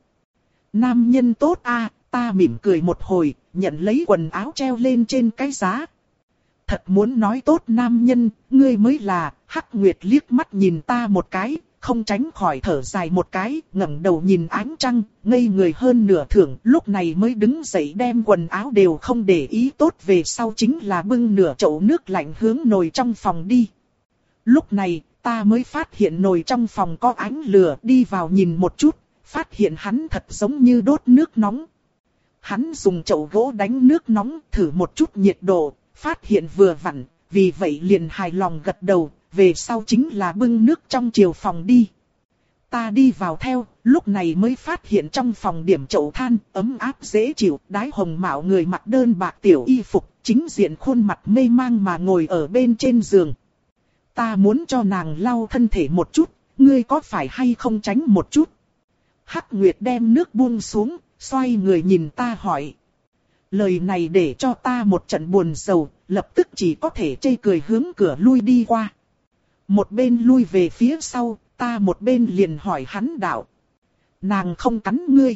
Nam nhân tốt a, ta mỉm cười một hồi, nhận lấy quần áo treo lên trên cái giá. Thật muốn nói tốt nam nhân, ngươi mới là. Hắc Nguyệt liếc mắt nhìn ta một cái, không tránh khỏi thở dài một cái, ngẩng đầu nhìn ánh trăng, ngây người hơn nửa thưởng, lúc này mới đứng dậy đem quần áo đều không để ý tốt, về sau chính là bưng nửa chậu nước lạnh hướng nồi trong phòng đi. Lúc này, ta mới phát hiện nồi trong phòng có ánh lửa, đi vào nhìn một chút, phát hiện hắn thật giống như đốt nước nóng. Hắn dùng chậu gỗ đánh nước nóng, thử một chút nhiệt độ, phát hiện vừa vặn, vì vậy liền hài lòng gật đầu, về sau chính là bưng nước trong chiều phòng đi. Ta đi vào theo, lúc này mới phát hiện trong phòng điểm chậu than, ấm áp dễ chịu, đái hồng mạo người mặc đơn bạc tiểu y phục, chính diện khuôn mặt mê mang mà ngồi ở bên trên giường. Ta muốn cho nàng lau thân thể một chút, ngươi có phải hay không tránh một chút? Hắc Nguyệt đem nước buông xuống, xoay người nhìn ta hỏi. Lời này để cho ta một trận buồn rầu, lập tức chỉ có thể chê cười hướng cửa lui đi qua. Một bên lui về phía sau, ta một bên liền hỏi hắn đạo. Nàng không cắn ngươi.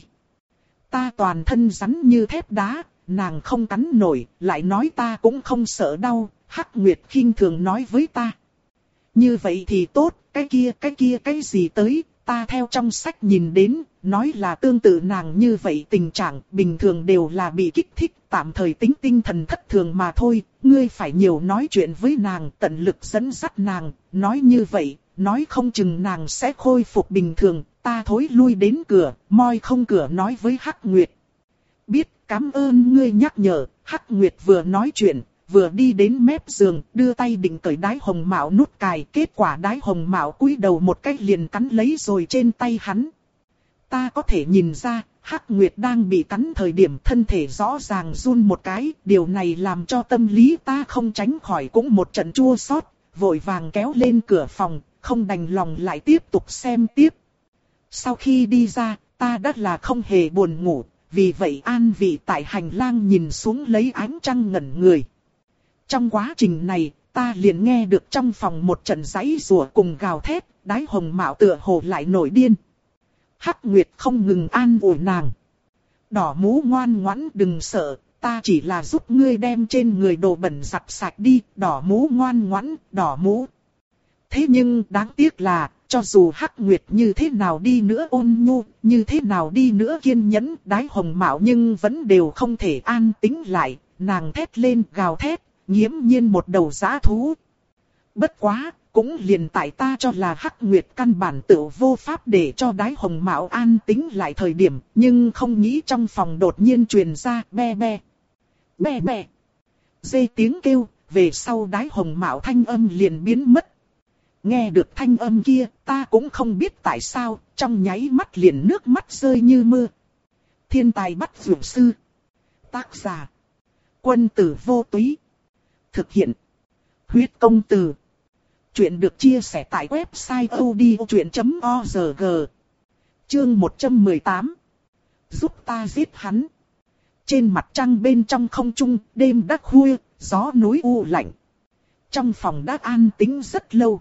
Ta toàn thân rắn như thép đá, nàng không cắn nổi, lại nói ta cũng không sợ đau, Hắc Nguyệt khinh thường nói với ta. Như vậy thì tốt, cái kia cái kia cái gì tới, ta theo trong sách nhìn đến, nói là tương tự nàng như vậy tình trạng bình thường đều là bị kích thích, tạm thời tính tinh thần thất thường mà thôi, ngươi phải nhiều nói chuyện với nàng, tận lực dẫn dắt nàng, nói như vậy, nói không chừng nàng sẽ khôi phục bình thường, ta thối lui đến cửa, moi không cửa nói với Hắc Nguyệt. Biết, cảm ơn ngươi nhắc nhở. Hắc Nguyệt vừa nói chuyện, vừa đi đến mép giường, đưa tay định cởi đái hồng mạo nút cài. Kết quả đái hồng mạo cúi đầu một cái liền cắn lấy rồi trên tay hắn. Ta có thể nhìn ra, Hắc Nguyệt đang bị cắn thời điểm thân thể rõ ràng run một cái. Điều này làm cho tâm lý ta không tránh khỏi cũng một trận chua xót, vội vàng kéo lên cửa phòng, không đành lòng lại tiếp tục xem tiếp. Sau khi đi ra, ta đã là không hề buồn ngủ, vì vậy an vị tại hành lang nhìn xuống lấy ánh trăng ngẩn người. Trong quá trình này, ta liền nghe được trong phòng một trận giãy giụa cùng gào thét, đái hồng mạo tựa hồ lại nổi điên. Hắc Nguyệt không ngừng an ủi nàng. Đỏ mũ ngoan ngoãn đừng sợ, ta chỉ là giúp ngươi đem trên người đồ bẩn giặt sạch đi, đỏ mũ ngoan ngoãn, đỏ mũ. Thế nhưng đáng tiếc là, cho dù Hắc Nguyệt như thế nào đi nữa ôn nhu, như thế nào đi nữa kiên nhẫn, đái hồng mạo nhưng vẫn đều không thể an tĩnh lại, nàng thét lên gào thét, nghiễm nhiên một đầu dã thú. Bất quá, cũng liền tại ta cho là Hắc Nguyệt căn bản tự vô pháp để cho đái hồng mạo an tĩnh lại thời điểm, nhưng không nghĩ trong phòng đột nhiên truyền ra be be, be be. Dê tiếng kêu, về sau đái hồng mạo thanh âm liền biến mất. Nghe được thanh âm kia, ta cũng không biết tại sao, trong nháy mắt liền nước mắt rơi như mưa. Thiên tài bắt dược sư. Tác giả. Quân tử vô túy. Thực hiện. Huyết công từ. Chuyện được chia sẻ tại website odchuyện chấm org. Chương một trăm mười tám. Giúp ta giết hắn. Trên mặt trăng bên trong không trung, đêm đã khuya, gió núi u lạnh. Trong phòng đã an tĩnh rất lâu.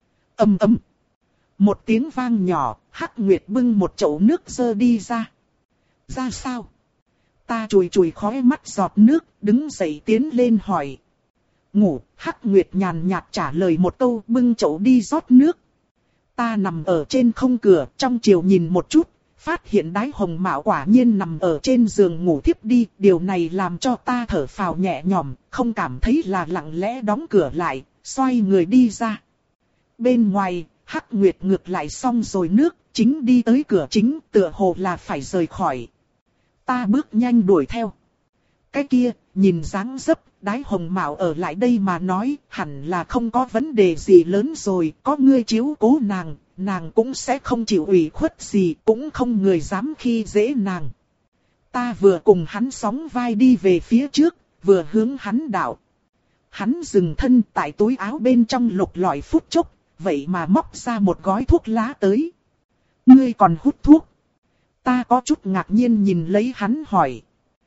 Ầm ầm. Một tiếng vang nhỏ, Hắc Nguyệt bưng một chậu nước dơ đi ra. Ra sao? Ta chùi chùi khóe mắt giọt nước, đứng dậy tiến lên hỏi. Ngủ, Hắc Nguyệt nhàn nhạt trả lời một câu, bưng chậu đi rót nước. Ta nằm ở trên không cửa, trong chiều nhìn một chút, phát hiện đái hồng mạo quả nhiên nằm ở trên giường ngủ thiếp đi. Điều này làm cho ta thở phào nhẹ nhõm, không cảm thấy là lặng lẽ đóng cửa lại, xoay người đi ra. Bên ngoài, Hắc Nguyệt ngược lại xong rồi nước, chính đi tới cửa chính, tựa hồ là phải rời khỏi. Ta bước nhanh đuổi theo. Cái kia, nhìn dáng dấp, đái hồng mạo ở lại đây mà nói, hẳn là không có vấn đề gì lớn rồi, có ngươi chiếu cố nàng, nàng cũng sẽ không chịu ủy khuất gì, cũng không người dám khi dễ nàng. Ta vừa cùng hắn sóng vai đi về phía trước, vừa hướng hắn đạo. Hắn dừng thân tại túi áo bên trong lục lọi phút chốc, vậy mà móc ra một gói thuốc lá tới. Ngươi còn hút thuốc? Ta có chút ngạc nhiên nhìn lấy hắn hỏi.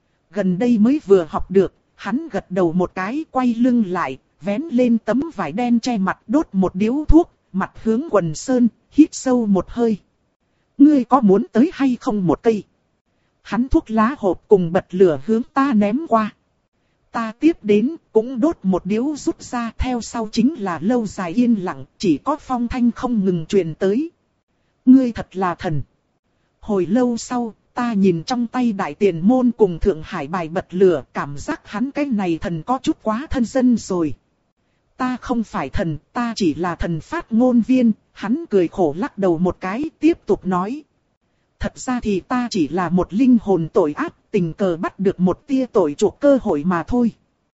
Gần đây mới vừa học được, hắn gật đầu một cái quay lưng lại, vén lên tấm vải đen che mặt đốt một điếu thuốc, mặt hướng quần sơn, hít sâu một hơi. Ngươi có muốn tới hay không một cây? Hắn thuốc lá hộp cùng bật lửa hướng ta ném qua. Ta tiếp đến, cũng đốt một điếu rút ra, theo sau chính là lâu dài yên lặng, chỉ có phong thanh không ngừng truyền tới. Ngươi thật là thần. Hồi lâu sau, ta nhìn trong tay đại tiền môn cùng Thượng Hải bài bật lửa, cảm giác hắn cái này thần có chút quá thân dân rồi. Ta không phải thần, ta chỉ là thần phát ngôn viên. Hắn cười khổ lắc đầu một cái, tiếp tục nói. Thật ra thì ta chỉ là một linh hồn tội ác, tình cờ bắt được một tia tội chuộc cơ hội mà thôi.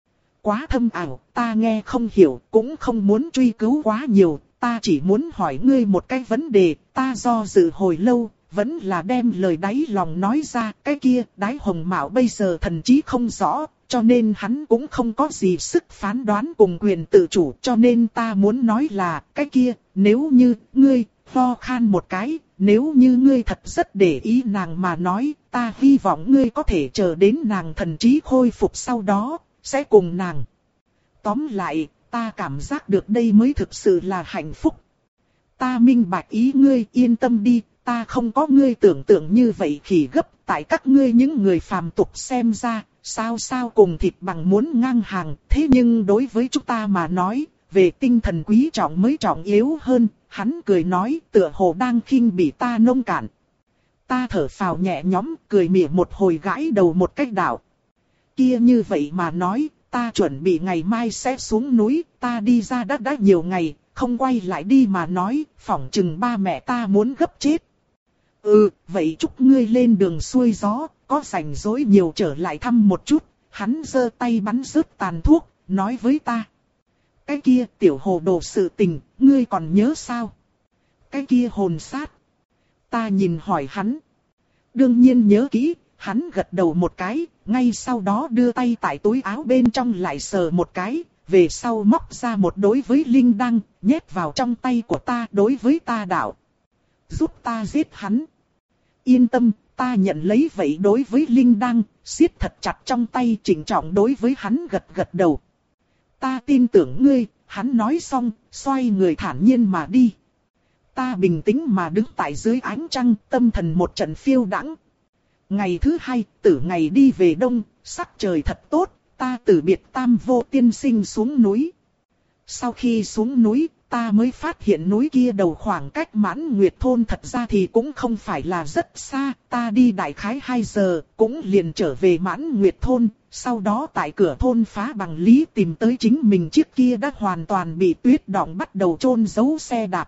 Quá thâm ảo, ta nghe không hiểu, cũng không muốn truy cứu quá nhiều. Ta chỉ muốn hỏi ngươi một cái vấn đề, ta do dự hồi lâu, vẫn là đem lời đáy lòng nói ra. Cái kia, đái hồng mạo bây giờ thần trí không rõ, cho nên hắn cũng không có gì sức phán đoán cùng quyền tự chủ. Cho nên ta muốn nói là, cái kia, nếu như, ngươi, ho khan một cái, nếu như ngươi thật rất để ý nàng mà nói, ta hy vọng ngươi có thể chờ đến nàng thần trí khôi phục sau đó, sẽ cùng nàng. Tóm lại, ta cảm giác được đây mới thực sự là hạnh phúc. Ta minh bạch ý ngươi, yên tâm đi, ta không có ngươi tưởng tượng như vậy khỉ gấp, tại các ngươi những người phàm tục xem ra, sao sao cùng thịt bằng muốn ngang hàng, thế nhưng đối với chúng ta mà nói, về tinh thần quý trọng mới trọng yếu hơn. Hắn cười nói, tựa hồ đang khinh bỉ ta nông cạn. Ta thở phào nhẹ nhõm, cười mỉa một hồi gãi đầu một cách đạo. Kia như vậy mà nói, ta chuẩn bị ngày mai sẽ xuống núi, ta đi ra đất đã nhiều ngày, không quay lại đi mà nói, phỏng chừng ba mẹ ta muốn gấp chết. Ừ, vậy chúc ngươi lên đường xuôi gió, có rảnh rỗi nhiều trở lại thăm một chút. Hắn giơ tay bắn rớt tàn thuốc, nói với ta. Cái kia tiểu hồ đồ sự tình, ngươi còn nhớ sao? Cái kia hồn sát. Ta nhìn hỏi hắn. Đương nhiên nhớ kỹ, hắn gật đầu một cái, ngay sau đó đưa tay tại túi áo bên trong lại sờ một cái, về sau móc ra một đối với linh đăng, nhét vào trong tay của ta đối với ta đạo. Giúp ta giết hắn. Yên tâm, ta nhận lấy vậy đối với linh đăng, siết thật chặt trong tay chỉnh trọng đối với hắn gật gật đầu. Ta tin tưởng ngươi, hắn nói xong, xoay người thản nhiên mà đi. Ta bình tĩnh mà đứng tại dưới ánh trăng, tâm thần một trận phiêu đãng. Ngày thứ hai, tử ngày đi về đông, sắc trời thật tốt, ta từ biệt Tam Vô tiên sinh xuống núi. Sau khi xuống núi, ta mới phát hiện núi kia đầu khoảng cách Mãn Nguyệt thôn thật ra thì cũng không phải là rất xa, ta đi đại khái hai giờ, cũng liền trở về Mãn Nguyệt thôn, sau đó tại cửa thôn Phá Bằng Lý tìm tới chính mình chiếc kia đã hoàn toàn bị tuyết đọng bắt đầu chôn giấu xe đạp.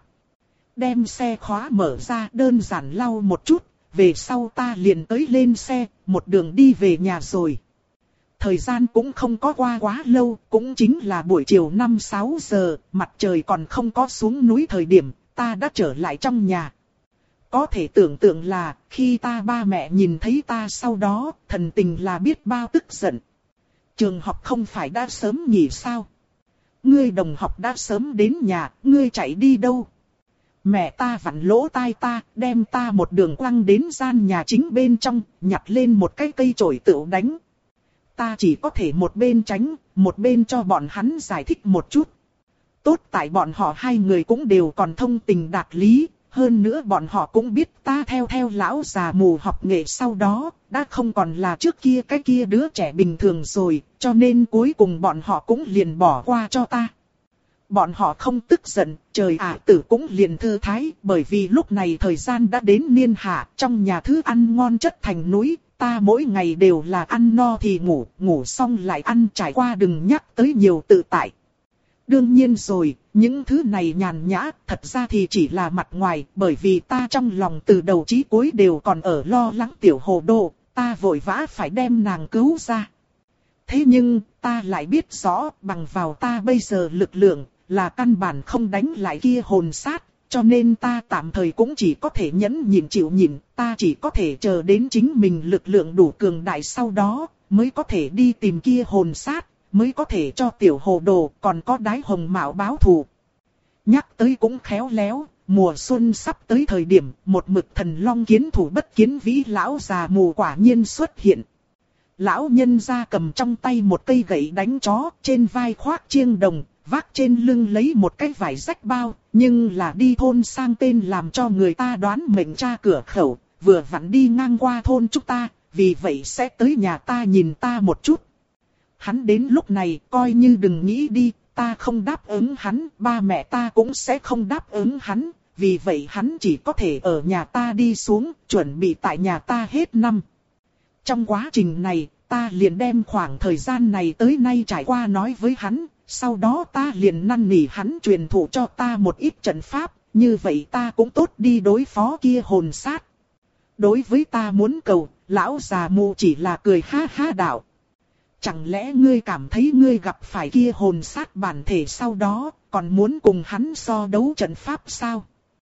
Đem xe khóa mở ra đơn giản lau một chút, về sau ta liền tới lên xe, một đường đi về nhà rồi. Thời gian cũng không có qua quá lâu, cũng chính là buổi chiều năm sáu giờ, mặt trời còn không có xuống núi thời điểm, ta đã trở lại trong nhà. Có thể tưởng tượng là, khi ta ba mẹ nhìn thấy ta sau đó, thần tình là biết bao tức giận. Trường học không phải đã sớm nghỉ sao? Ngươi đồng học đã sớm đến nhà, ngươi chạy đi đâu? Mẹ ta vặn lỗ tai ta, đem ta một đường quăng đến gian nhà chính bên trong, nhặt lên một cái cây chổi tựu đánh. Ta chỉ có thể một bên tránh, một bên cho bọn hắn giải thích một chút. Tốt tại bọn họ hai người cũng đều còn thông tình đạt lý, hơn nữa bọn họ cũng biết ta theo theo lão già mù học nghệ sau đó, đã không còn là trước kia cái kia đứa trẻ bình thường rồi, cho nên cuối cùng bọn họ cũng liền bỏ qua cho ta. Bọn họ không tức giận, trời ạ tử cũng liền thư thái, bởi vì lúc này thời gian đã đến niên hạ, trong nhà thứ ăn ngon chất thành núi, ta mỗi ngày đều là ăn no thì ngủ, ngủ xong lại ăn, trải qua đừng nhắc tới nhiều tự tại. Đương nhiên rồi, những thứ này nhàn nhã, thật ra thì chỉ là mặt ngoài, bởi vì ta trong lòng từ đầu chí cuối đều còn ở lo lắng tiểu hồ đồ, ta vội vã phải đem nàng cứu ra. Thế nhưng, ta lại biết rõ, bằng vào ta bây giờ lực lượng, là căn bản không đánh lại kia hồn sát, cho nên ta tạm thời cũng chỉ có thể nhẫn nhịn chịu nhịn, ta chỉ có thể chờ đến chính mình lực lượng đủ cường đại sau đó, mới có thể đi tìm kia hồn sát, mới có thể cho tiểu hồ đồ còn có đái hồng mạo báo thù. Nhắc tới cũng khéo léo, mùa xuân sắp tới thời điểm, một mực thần long kiến thủ bất kiến vĩ lão già mù quả nhiên xuất hiện. Lão nhân ra cầm trong tay một cây gậy đánh chó, trên vai khoác chiêng đồng, vác trên lưng lấy một cái vải rách bao, nhưng là đi thôn sang tên làm cho người ta đoán mệnh tra cửa khẩu, vừa vặn đi ngang qua thôn chúng ta, vì vậy sẽ tới nhà ta nhìn ta một chút. Hắn đến lúc này coi như đừng nghĩ đi, ta không đáp ứng hắn, ba mẹ ta cũng sẽ không đáp ứng hắn, vì vậy hắn chỉ có thể ở nhà ta đi xuống, chuẩn bị tại nhà ta hết năm. Trong quá trình này, ta liền đem khoảng thời gian này tới nay trải qua nói với hắn, sau đó ta liền năn nỉ hắn truyền thụ cho ta một ít trận pháp, như vậy ta cũng tốt đi đối phó kia hồn sát. Đối với ta muốn cầu, lão già mù chỉ là cười ha ha đạo. Chẳng lẽ ngươi cảm thấy ngươi gặp phải kia hồn sát bản thể sau đó, còn muốn cùng hắn so đấu trận pháp sao?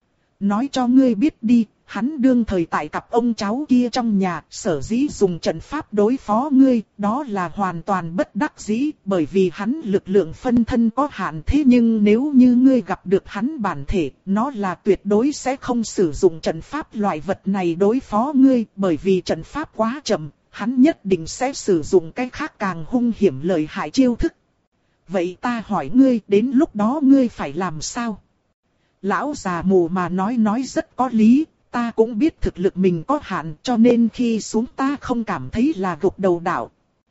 Nói cho ngươi biết đi, hắn đương thời tại cặp ông cháu kia trong nhà, sở dĩ dùng trận pháp đối phó ngươi, đó là hoàn toàn bất đắc dĩ, bởi vì hắn lực lượng phân thân có hạn. Thế nhưng nếu như ngươi gặp được hắn bản thể, nó là tuyệt đối sẽ không sử dụng trận pháp loại vật này đối phó ngươi, bởi vì trận pháp quá chậm, hắn nhất định sẽ sử dụng cái khác càng hung hiểm lợi hại chiêu thức. Vậy ta hỏi ngươi, đến lúc đó ngươi phải làm sao? Lão già mù mà nói nói rất có lý, ta cũng biết thực lực mình có hạn, cho nên khi xuống ta không cảm thấy là gục đầu đảo.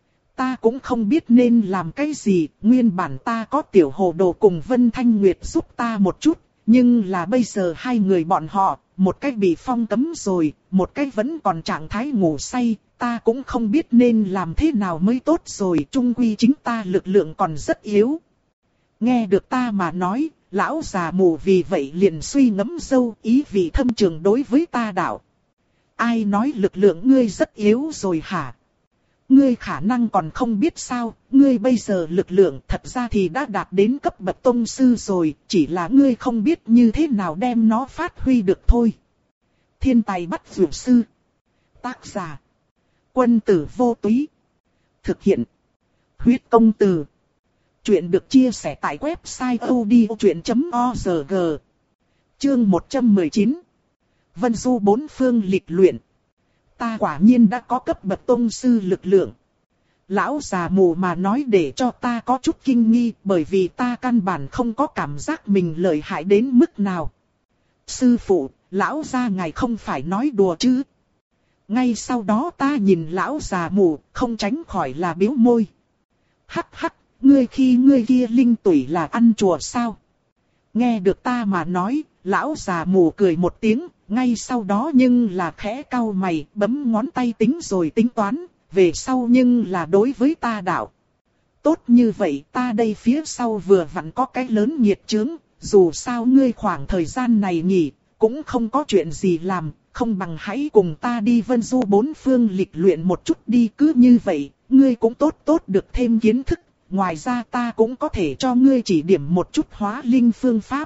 Ta cũng không biết nên làm cái gì, nguyên bản ta có tiểu hồ đồ cùng Vân Thanh Nguyệt giúp ta một chút, nhưng là bây giờ hai người bọn họ, một cái bị phong cấm rồi, một cái vẫn còn trạng thái ngủ say, ta cũng không biết nên làm thế nào mới tốt rồi, chung quy chính ta lực lượng còn rất yếu. Nghe được ta mà nói, lão già mù vì vậy liền suy ngẫm sâu, ý vị thâm trường đối với ta đạo. ai nói lực lượng ngươi rất yếu rồi hả? Ngươi khả năng còn không biết sao, ngươi bây giờ lực lượng thật ra thì đã đạt đến cấp bậc tông sư rồi, chỉ là ngươi không biết như thế nào đem nó phát huy được thôi. Thiên tài bắt vượt sư. Tác giả. Quân tử vô túy. Thực hiện. Huyết công từ. Chuyện được chia sẻ tại website odchuyện chấm org. Chương một trăm mười chín. Vân du bốn phương lịch luyện. Ta quả nhiên đã có cấp bậc tông sư lực lượng. Lão già mù mà nói để cho ta có chút kinh nghi, bởi vì ta căn bản không có cảm giác mình lợi hại đến mức nào. Sư phụ, lão gia ngài không phải nói đùa chứ? Ngay sau đó ta nhìn lão già mù, không tránh khỏi là biếu môi. Hắc hắc, ngươi khi ngươi kia linh tủy là ăn chùa sao? Nghe được ta mà nói, lão già mù cười một tiếng, ngay sau đó nhưng là khẽ cau mày, bấm ngón tay tính rồi tính toán, về sau nhưng là đối với ta đạo. Tốt như vậy, ta đây phía sau vừa vặn có cái lớn nhiệt chướng, dù sao ngươi khoảng thời gian này nghỉ, cũng không có chuyện gì làm, không bằng hãy cùng ta đi vân du bốn phương lịch luyện một chút đi, cứ như vậy, ngươi cũng tốt tốt được thêm kiến thức, ngoài ra ta cũng có thể cho ngươi chỉ điểm một chút hóa linh phương pháp.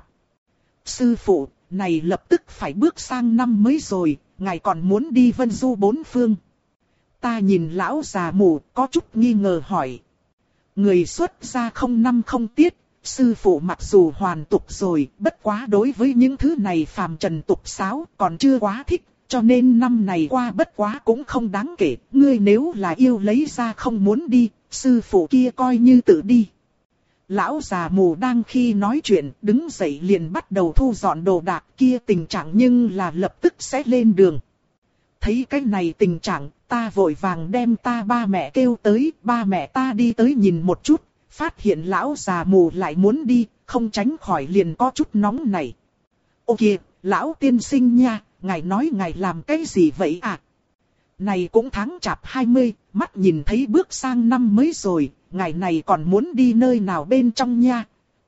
Sư phụ, này lập tức phải bước sang năm mới rồi, ngài còn muốn đi vân du bốn phương. Ta nhìn lão già mù, có chút nghi ngờ hỏi. Người xuất gia không năm không tiết, sư phụ mặc dù hoàn tục rồi, bất quá đối với những thứ này phàm trần tục sáo còn chưa quá thích, cho nên năm này qua bất quá cũng không đáng kể. Ngươi nếu là yêu lấy ra không muốn đi, sư phụ kia coi như tự đi. Lão già mù đang khi nói chuyện, đứng dậy liền bắt đầu thu dọn đồ đạc, kia tình trạng nhưng là lập tức sẽ lên đường. Thấy cái này tình trạng, ta vội vàng đem ta ba mẹ kêu tới, ba mẹ ta đi tới nhìn một chút, phát hiện lão già mù lại muốn đi, không tránh khỏi liền có chút nóng này. Ô kìa, lão tiên sinh nha, ngài nói ngài làm cái gì vậy à? Này cũng tháng chạp hai mươi, mắt nhìn thấy bước sang năm mới rồi, ngày này còn muốn đi nơi nào bên trong nha.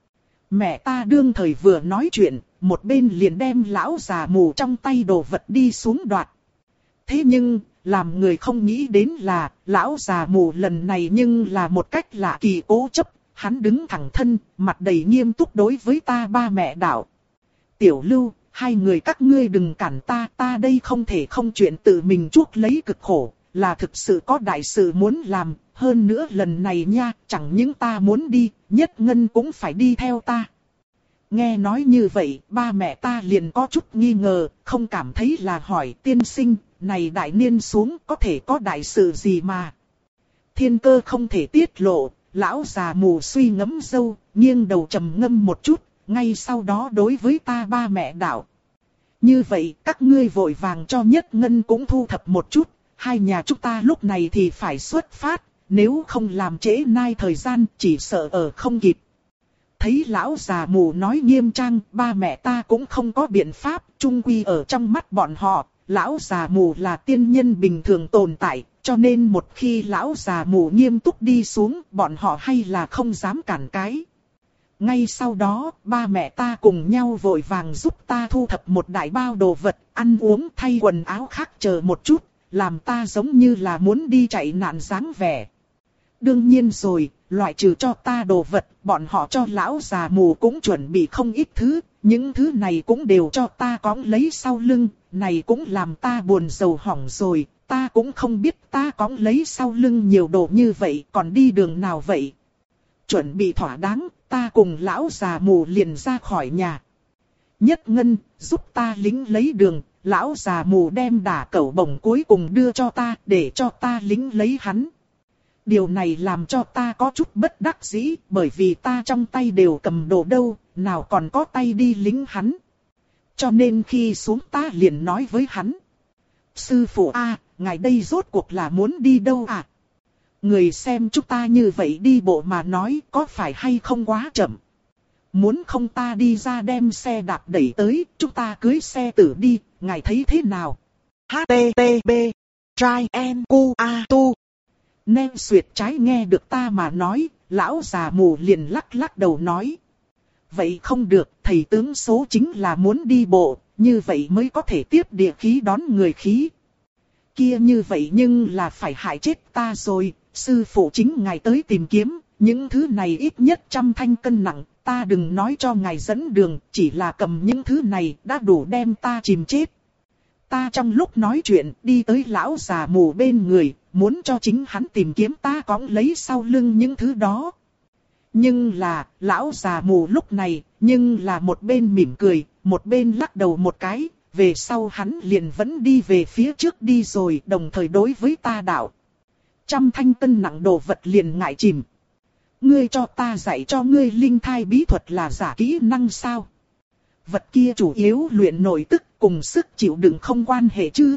Mẹ ta đương thời vừa nói chuyện, một bên liền đem lão già mù trong tay đồ vật đi xuống đoạt. Thế nhưng, làm người không nghĩ đến là, lão già mù lần này nhưng là một cách lạ kỳ cố chấp, hắn đứng thẳng thân, mặt đầy nghiêm túc đối với ta ba mẹ đạo. Tiểu Lưu, hai người các ngươi đừng cản ta, ta đây không thể không chuyện tự mình chuốc lấy cực khổ, là thực sự có đại sự muốn làm, hơn nữa lần này nha, chẳng những ta muốn đi, Nhất Ngân cũng phải đi theo ta. Nghe nói như vậy, ba mẹ ta liền có chút nghi ngờ, không cảm thấy là hỏi tiên sinh, này đại niên xuống có thể có đại sự gì mà. Thiên cơ không thể tiết lộ, lão già mù suy ngẫm dâu, nghiêng đầu trầm ngâm một chút, ngay sau đó đối với ta ba mẹ đạo. Như vậy các ngươi vội vàng cho Nhất Ngân cũng thu thập một chút, hai nhà chúng ta lúc này thì phải xuất phát, nếu không làm trễ nai thời gian chỉ sợ ở không kịp. Thấy lão già mù nói nghiêm trang, ba mẹ ta cũng không có biện pháp, chung quy ở trong mắt bọn họ, lão già mù là tiên nhân bình thường tồn tại, cho nên một khi lão già mù nghiêm túc đi xuống, bọn họ hay là không dám cản cái. Ngay sau đó, ba mẹ ta cùng nhau vội vàng giúp ta thu thập một đại bao đồ vật, ăn uống thay quần áo khác chờ một chút, làm ta giống như là muốn đi chạy nạn dáng vẻ. Đương nhiên rồi, loại trừ cho ta đồ vật, bọn họ cho lão già mù cũng chuẩn bị không ít thứ, những thứ này cũng đều cho ta cõng lấy sau lưng, này cũng làm ta buồn rầu hỏng rồi, ta cũng không biết ta cõng lấy sau lưng nhiều đồ như vậy, còn đi đường nào vậy. Chuẩn bị thỏa đáng, ta cùng lão già mù liền ra khỏi nhà. Nhất Ngân, giúp ta lính lấy đường, lão già mù đem đả cẩu bổng cuối cùng đưa cho ta, để cho ta lính lấy hắn. Điều này làm cho ta có chút bất đắc dĩ, bởi vì ta trong tay đều cầm đồ đâu, nào còn có tay đi lính hắn. Cho nên khi xuống ta liền nói với hắn. Sư phụ a, ngài đây rốt cuộc là muốn đi đâu à? Người xem chúng ta như vậy đi bộ mà nói có phải hay không quá chậm. Muốn không ta đi ra đem xe đạp đẩy tới, chúng ta cưới xe tử đi, ngài thấy thế nào? hát tê tê pê Trai en cu a tu Nem Xuyệt trái nghe được ta mà nói, lão già mù liền lắc lắc đầu nói. Vậy không được, thầy tướng số chính là muốn đi bộ, như vậy mới có thể tiếp địa khí đón người khí. kia như vậy nhưng là phải hại chết ta rồi, sư phụ chính ngài tới tìm kiếm, những thứ này ít nhất trăm thanh cân nặng, ta đừng nói cho ngài dẫn đường, chỉ là cầm những thứ này đã đủ đem ta chìm chết. Ta trong lúc nói chuyện đi tới lão già mù bên người, muốn cho chính hắn tìm kiếm ta cõng lấy sau lưng những thứ đó. Nhưng là, lão già mù lúc này, nhưng là một bên mỉm cười, một bên lắc đầu một cái, về sau hắn liền vẫn đi về phía trước đi rồi, đồng thời đối với ta đạo. Trăm thanh cân nặng đồ vật liền ngại chìm. Ngươi cho ta dạy cho ngươi linh thai bí thuật là giả kỹ năng sao? Vật kia chủ yếu luyện nội tức cùng sức chịu đựng không quan hệ chứ.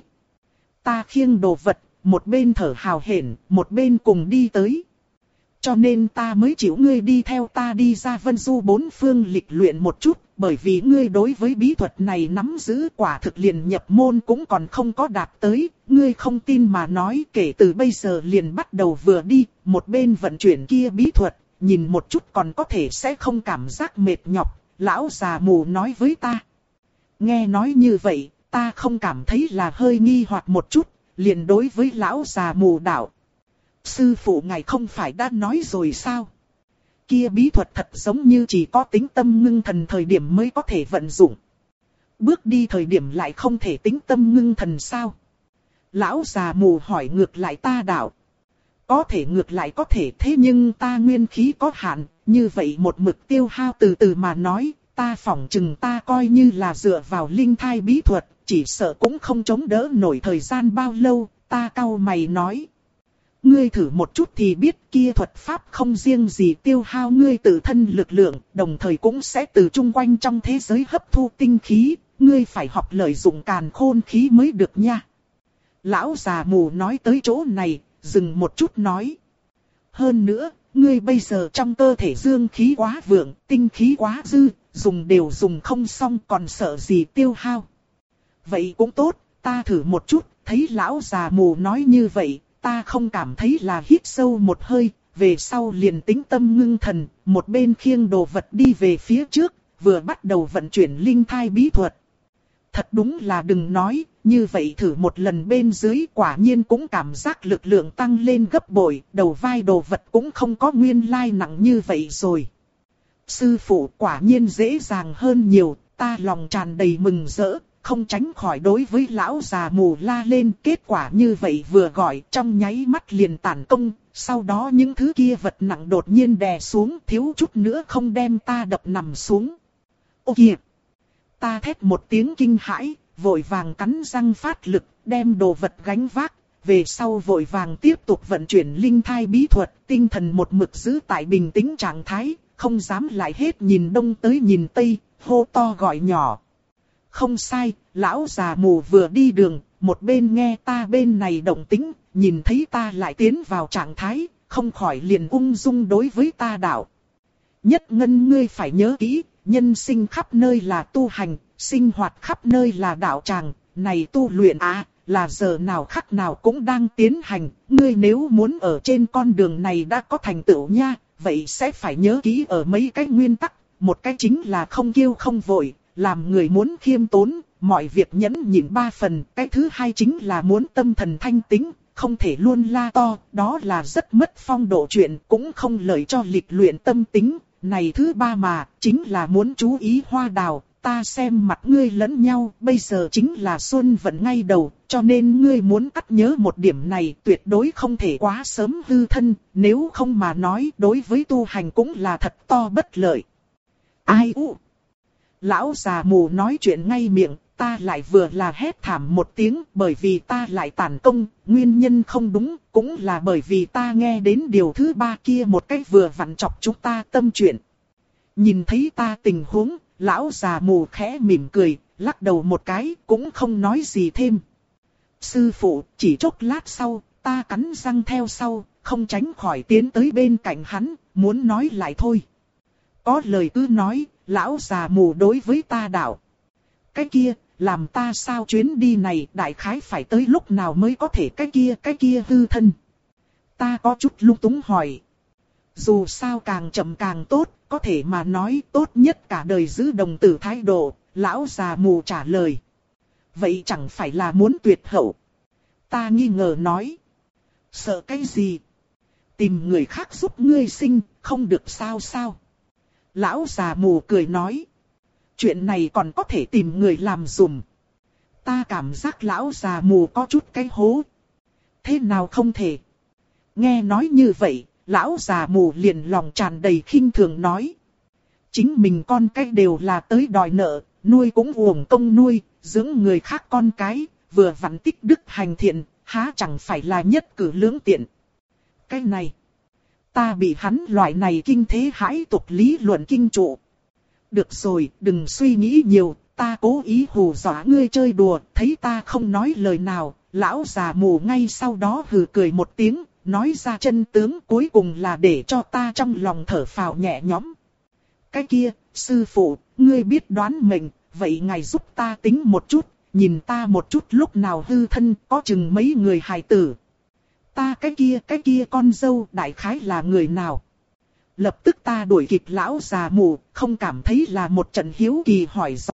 Ta khiêng đồ vật, một bên thở hào hển, một bên cùng đi tới. Cho nên ta mới chịu ngươi đi theo ta đi ra Vân Du bốn phương lịch luyện một chút, bởi vì ngươi đối với bí thuật này nắm giữ quả thực liền nhập môn cũng còn không có đạt tới, ngươi không tin mà nói kể từ bây giờ liền bắt đầu vừa đi, một bên vận chuyển kia bí thuật, nhìn một chút còn có thể sẽ không cảm giác mệt nhọc, lão già mù nói với ta. Nghe nói như vậy, ta không cảm thấy là hơi nghi hoặc một chút, liền đối với lão già mù đạo. Sư phụ ngài không phải đã nói rồi sao? Kia bí thuật thật giống như chỉ có tính tâm ngưng thần thời điểm mới có thể vận dụng. Bước đi thời điểm lại không thể tính tâm ngưng thần sao? Lão già mù hỏi ngược lại ta đạo. Có thể ngược lại có thể thế nhưng ta nguyên khí có hạn, như vậy một mực tiêu hao từ từ mà nói, ta phỏng chừng ta coi như là dựa vào linh thai bí thuật, chỉ sợ cũng không chống đỡ nổi thời gian bao lâu, ta cau mày nói. Ngươi thử một chút thì biết kia thuật pháp không riêng gì tiêu hao ngươi tự thân lực lượng, đồng thời cũng sẽ từ chung quanh trong thế giới hấp thu tinh khí, ngươi phải học lợi dụng càn khôn khí mới được nha. Lão già mù nói tới chỗ này, dừng một chút nói. Hơn nữa, ngươi bây giờ trong cơ thể dương khí quá vượng, tinh khí quá dư, dùng đều dùng không xong còn sợ gì tiêu hao. Vậy cũng tốt, ta thử một chút, thấy lão già mù nói như vậy. Ta không cảm thấy là hít sâu một hơi, về sau liền tĩnh tâm ngưng thần, một bên khiêng đồ vật đi về phía trước, vừa bắt đầu vận chuyển linh thai bí thuật. Thật đúng là đừng nói, như vậy thử một lần bên dưới quả nhiên cũng cảm giác lực lượng tăng lên gấp bội, đầu vai đồ vật cũng không có nguyên lai nặng như vậy rồi. Sư phụ quả nhiên dễ dàng hơn nhiều, ta lòng tràn đầy mừng rỡ. Không tránh khỏi đối với lão già mù la lên, kết quả như vậy vừa gọi trong nháy mắt liền tản công, sau đó những thứ kia vật nặng đột nhiên đè xuống, thiếu chút nữa không đem ta đập nằm xuống. Ô kìa! Ta thét một tiếng kinh hãi, vội vàng cắn răng phát lực, đem đồ vật gánh vác, về sau vội vàng tiếp tục vận chuyển linh thai bí thuật, tinh thần một mực giữ tại bình tĩnh trạng thái, không dám lại hết nhìn đông tới nhìn tây, hô to gọi nhỏ. Không sai, lão già mù vừa đi đường, một bên nghe ta bên này động tĩnh, nhìn thấy ta lại tiến vào trạng thái, không khỏi liền ung dung đối với ta đạo. Nhất ngân ngươi phải nhớ kỹ, nhân sinh khắp nơi là tu hành, sinh hoạt khắp nơi là đạo tràng, này tu luyện à, là giờ nào khắc nào cũng đang tiến hành, ngươi nếu muốn ở trên con đường này đã có thành tựu nha, vậy sẽ phải nhớ kỹ ở mấy cái nguyên tắc, một cái chính là không kiêu không vội. Làm người muốn khiêm tốn, mọi việc nhẫn nhịn ba phần, cái thứ hai chính là muốn tâm thần thanh tĩnh, không thể luôn la to, đó là rất mất phong độ chuyện, cũng không lợi cho lịch luyện tâm tính. Này thứ ba mà, chính là muốn chú ý hoa đào, ta xem mặt ngươi lẫn nhau, bây giờ chính là xuân vận ngay đầu, cho nên ngươi muốn cắt nhớ một điểm này, tuyệt đối không thể quá sớm hư thân, nếu không mà nói đối với tu hành cũng là thật to bất lợi. Ai u? Lão già mù nói chuyện ngay miệng, ta lại vừa là hét thảm một tiếng, bởi vì ta lại tản công, nguyên nhân không đúng, cũng là bởi vì ta nghe đến điều thứ ba kia một cách vừa vặn chọc chúng ta tâm chuyện. Nhìn thấy ta tình huống, lão già mù khẽ mỉm cười, lắc đầu một cái, cũng không nói gì thêm. Sư phụ, chỉ chốc lát sau, ta cắn răng theo sau, không tránh khỏi tiến tới bên cạnh hắn, muốn nói lại thôi. Có lời cứ nói, lão già mù đối với ta đạo. Cái kia, làm ta sao chuyến đi này đại khái phải tới lúc nào mới có thể cái kia cái kia hư thân. Ta có chút lung túng hỏi. Dù sao càng chậm càng tốt, có thể mà nói tốt nhất cả đời giữ đồng tử thái độ, lão già mù trả lời. Vậy chẳng phải là muốn tuyệt hậu. Ta nghi ngờ nói. Sợ cái gì? Tìm người khác giúp ngươi sinh, không được sao sao? Lão già mù cười nói. Chuyện này còn có thể tìm người làm dùm. Ta cảm giác lão già mù có chút cái hố. Thế nào không thể? Nghe nói như vậy, lão già mù liền lòng tràn đầy khinh thường nói. Chính mình con cái đều là tới đòi nợ, nuôi cũng uổng công nuôi, dưỡng người khác con cái, vừa vặn tích đức hành thiện, há chẳng phải là nhất cử lưỡng tiện. Cái này, ta bị hắn loại này kinh thế hãi tục lý luận kinh trụ. Được rồi, đừng suy nghĩ nhiều, ta cố ý hù dọa ngươi chơi đùa, thấy ta không nói lời nào, lão già mù ngay sau đó hừ cười một tiếng, nói ra chân tướng cuối cùng là để cho ta trong lòng thở phào nhẹ nhõm. Cái kia, sư phụ, ngươi biết đoán mệnh, vậy ngài giúp ta tính một chút, nhìn ta một chút lúc nào hư thân, có chừng mấy người hài tử. Ta cái kia, cái kia con dâu đại khái là người nào? Lập tức ta đuổi kịp lão già mù, không cảm thấy là một trận hiếu kỳ hỏi rõ.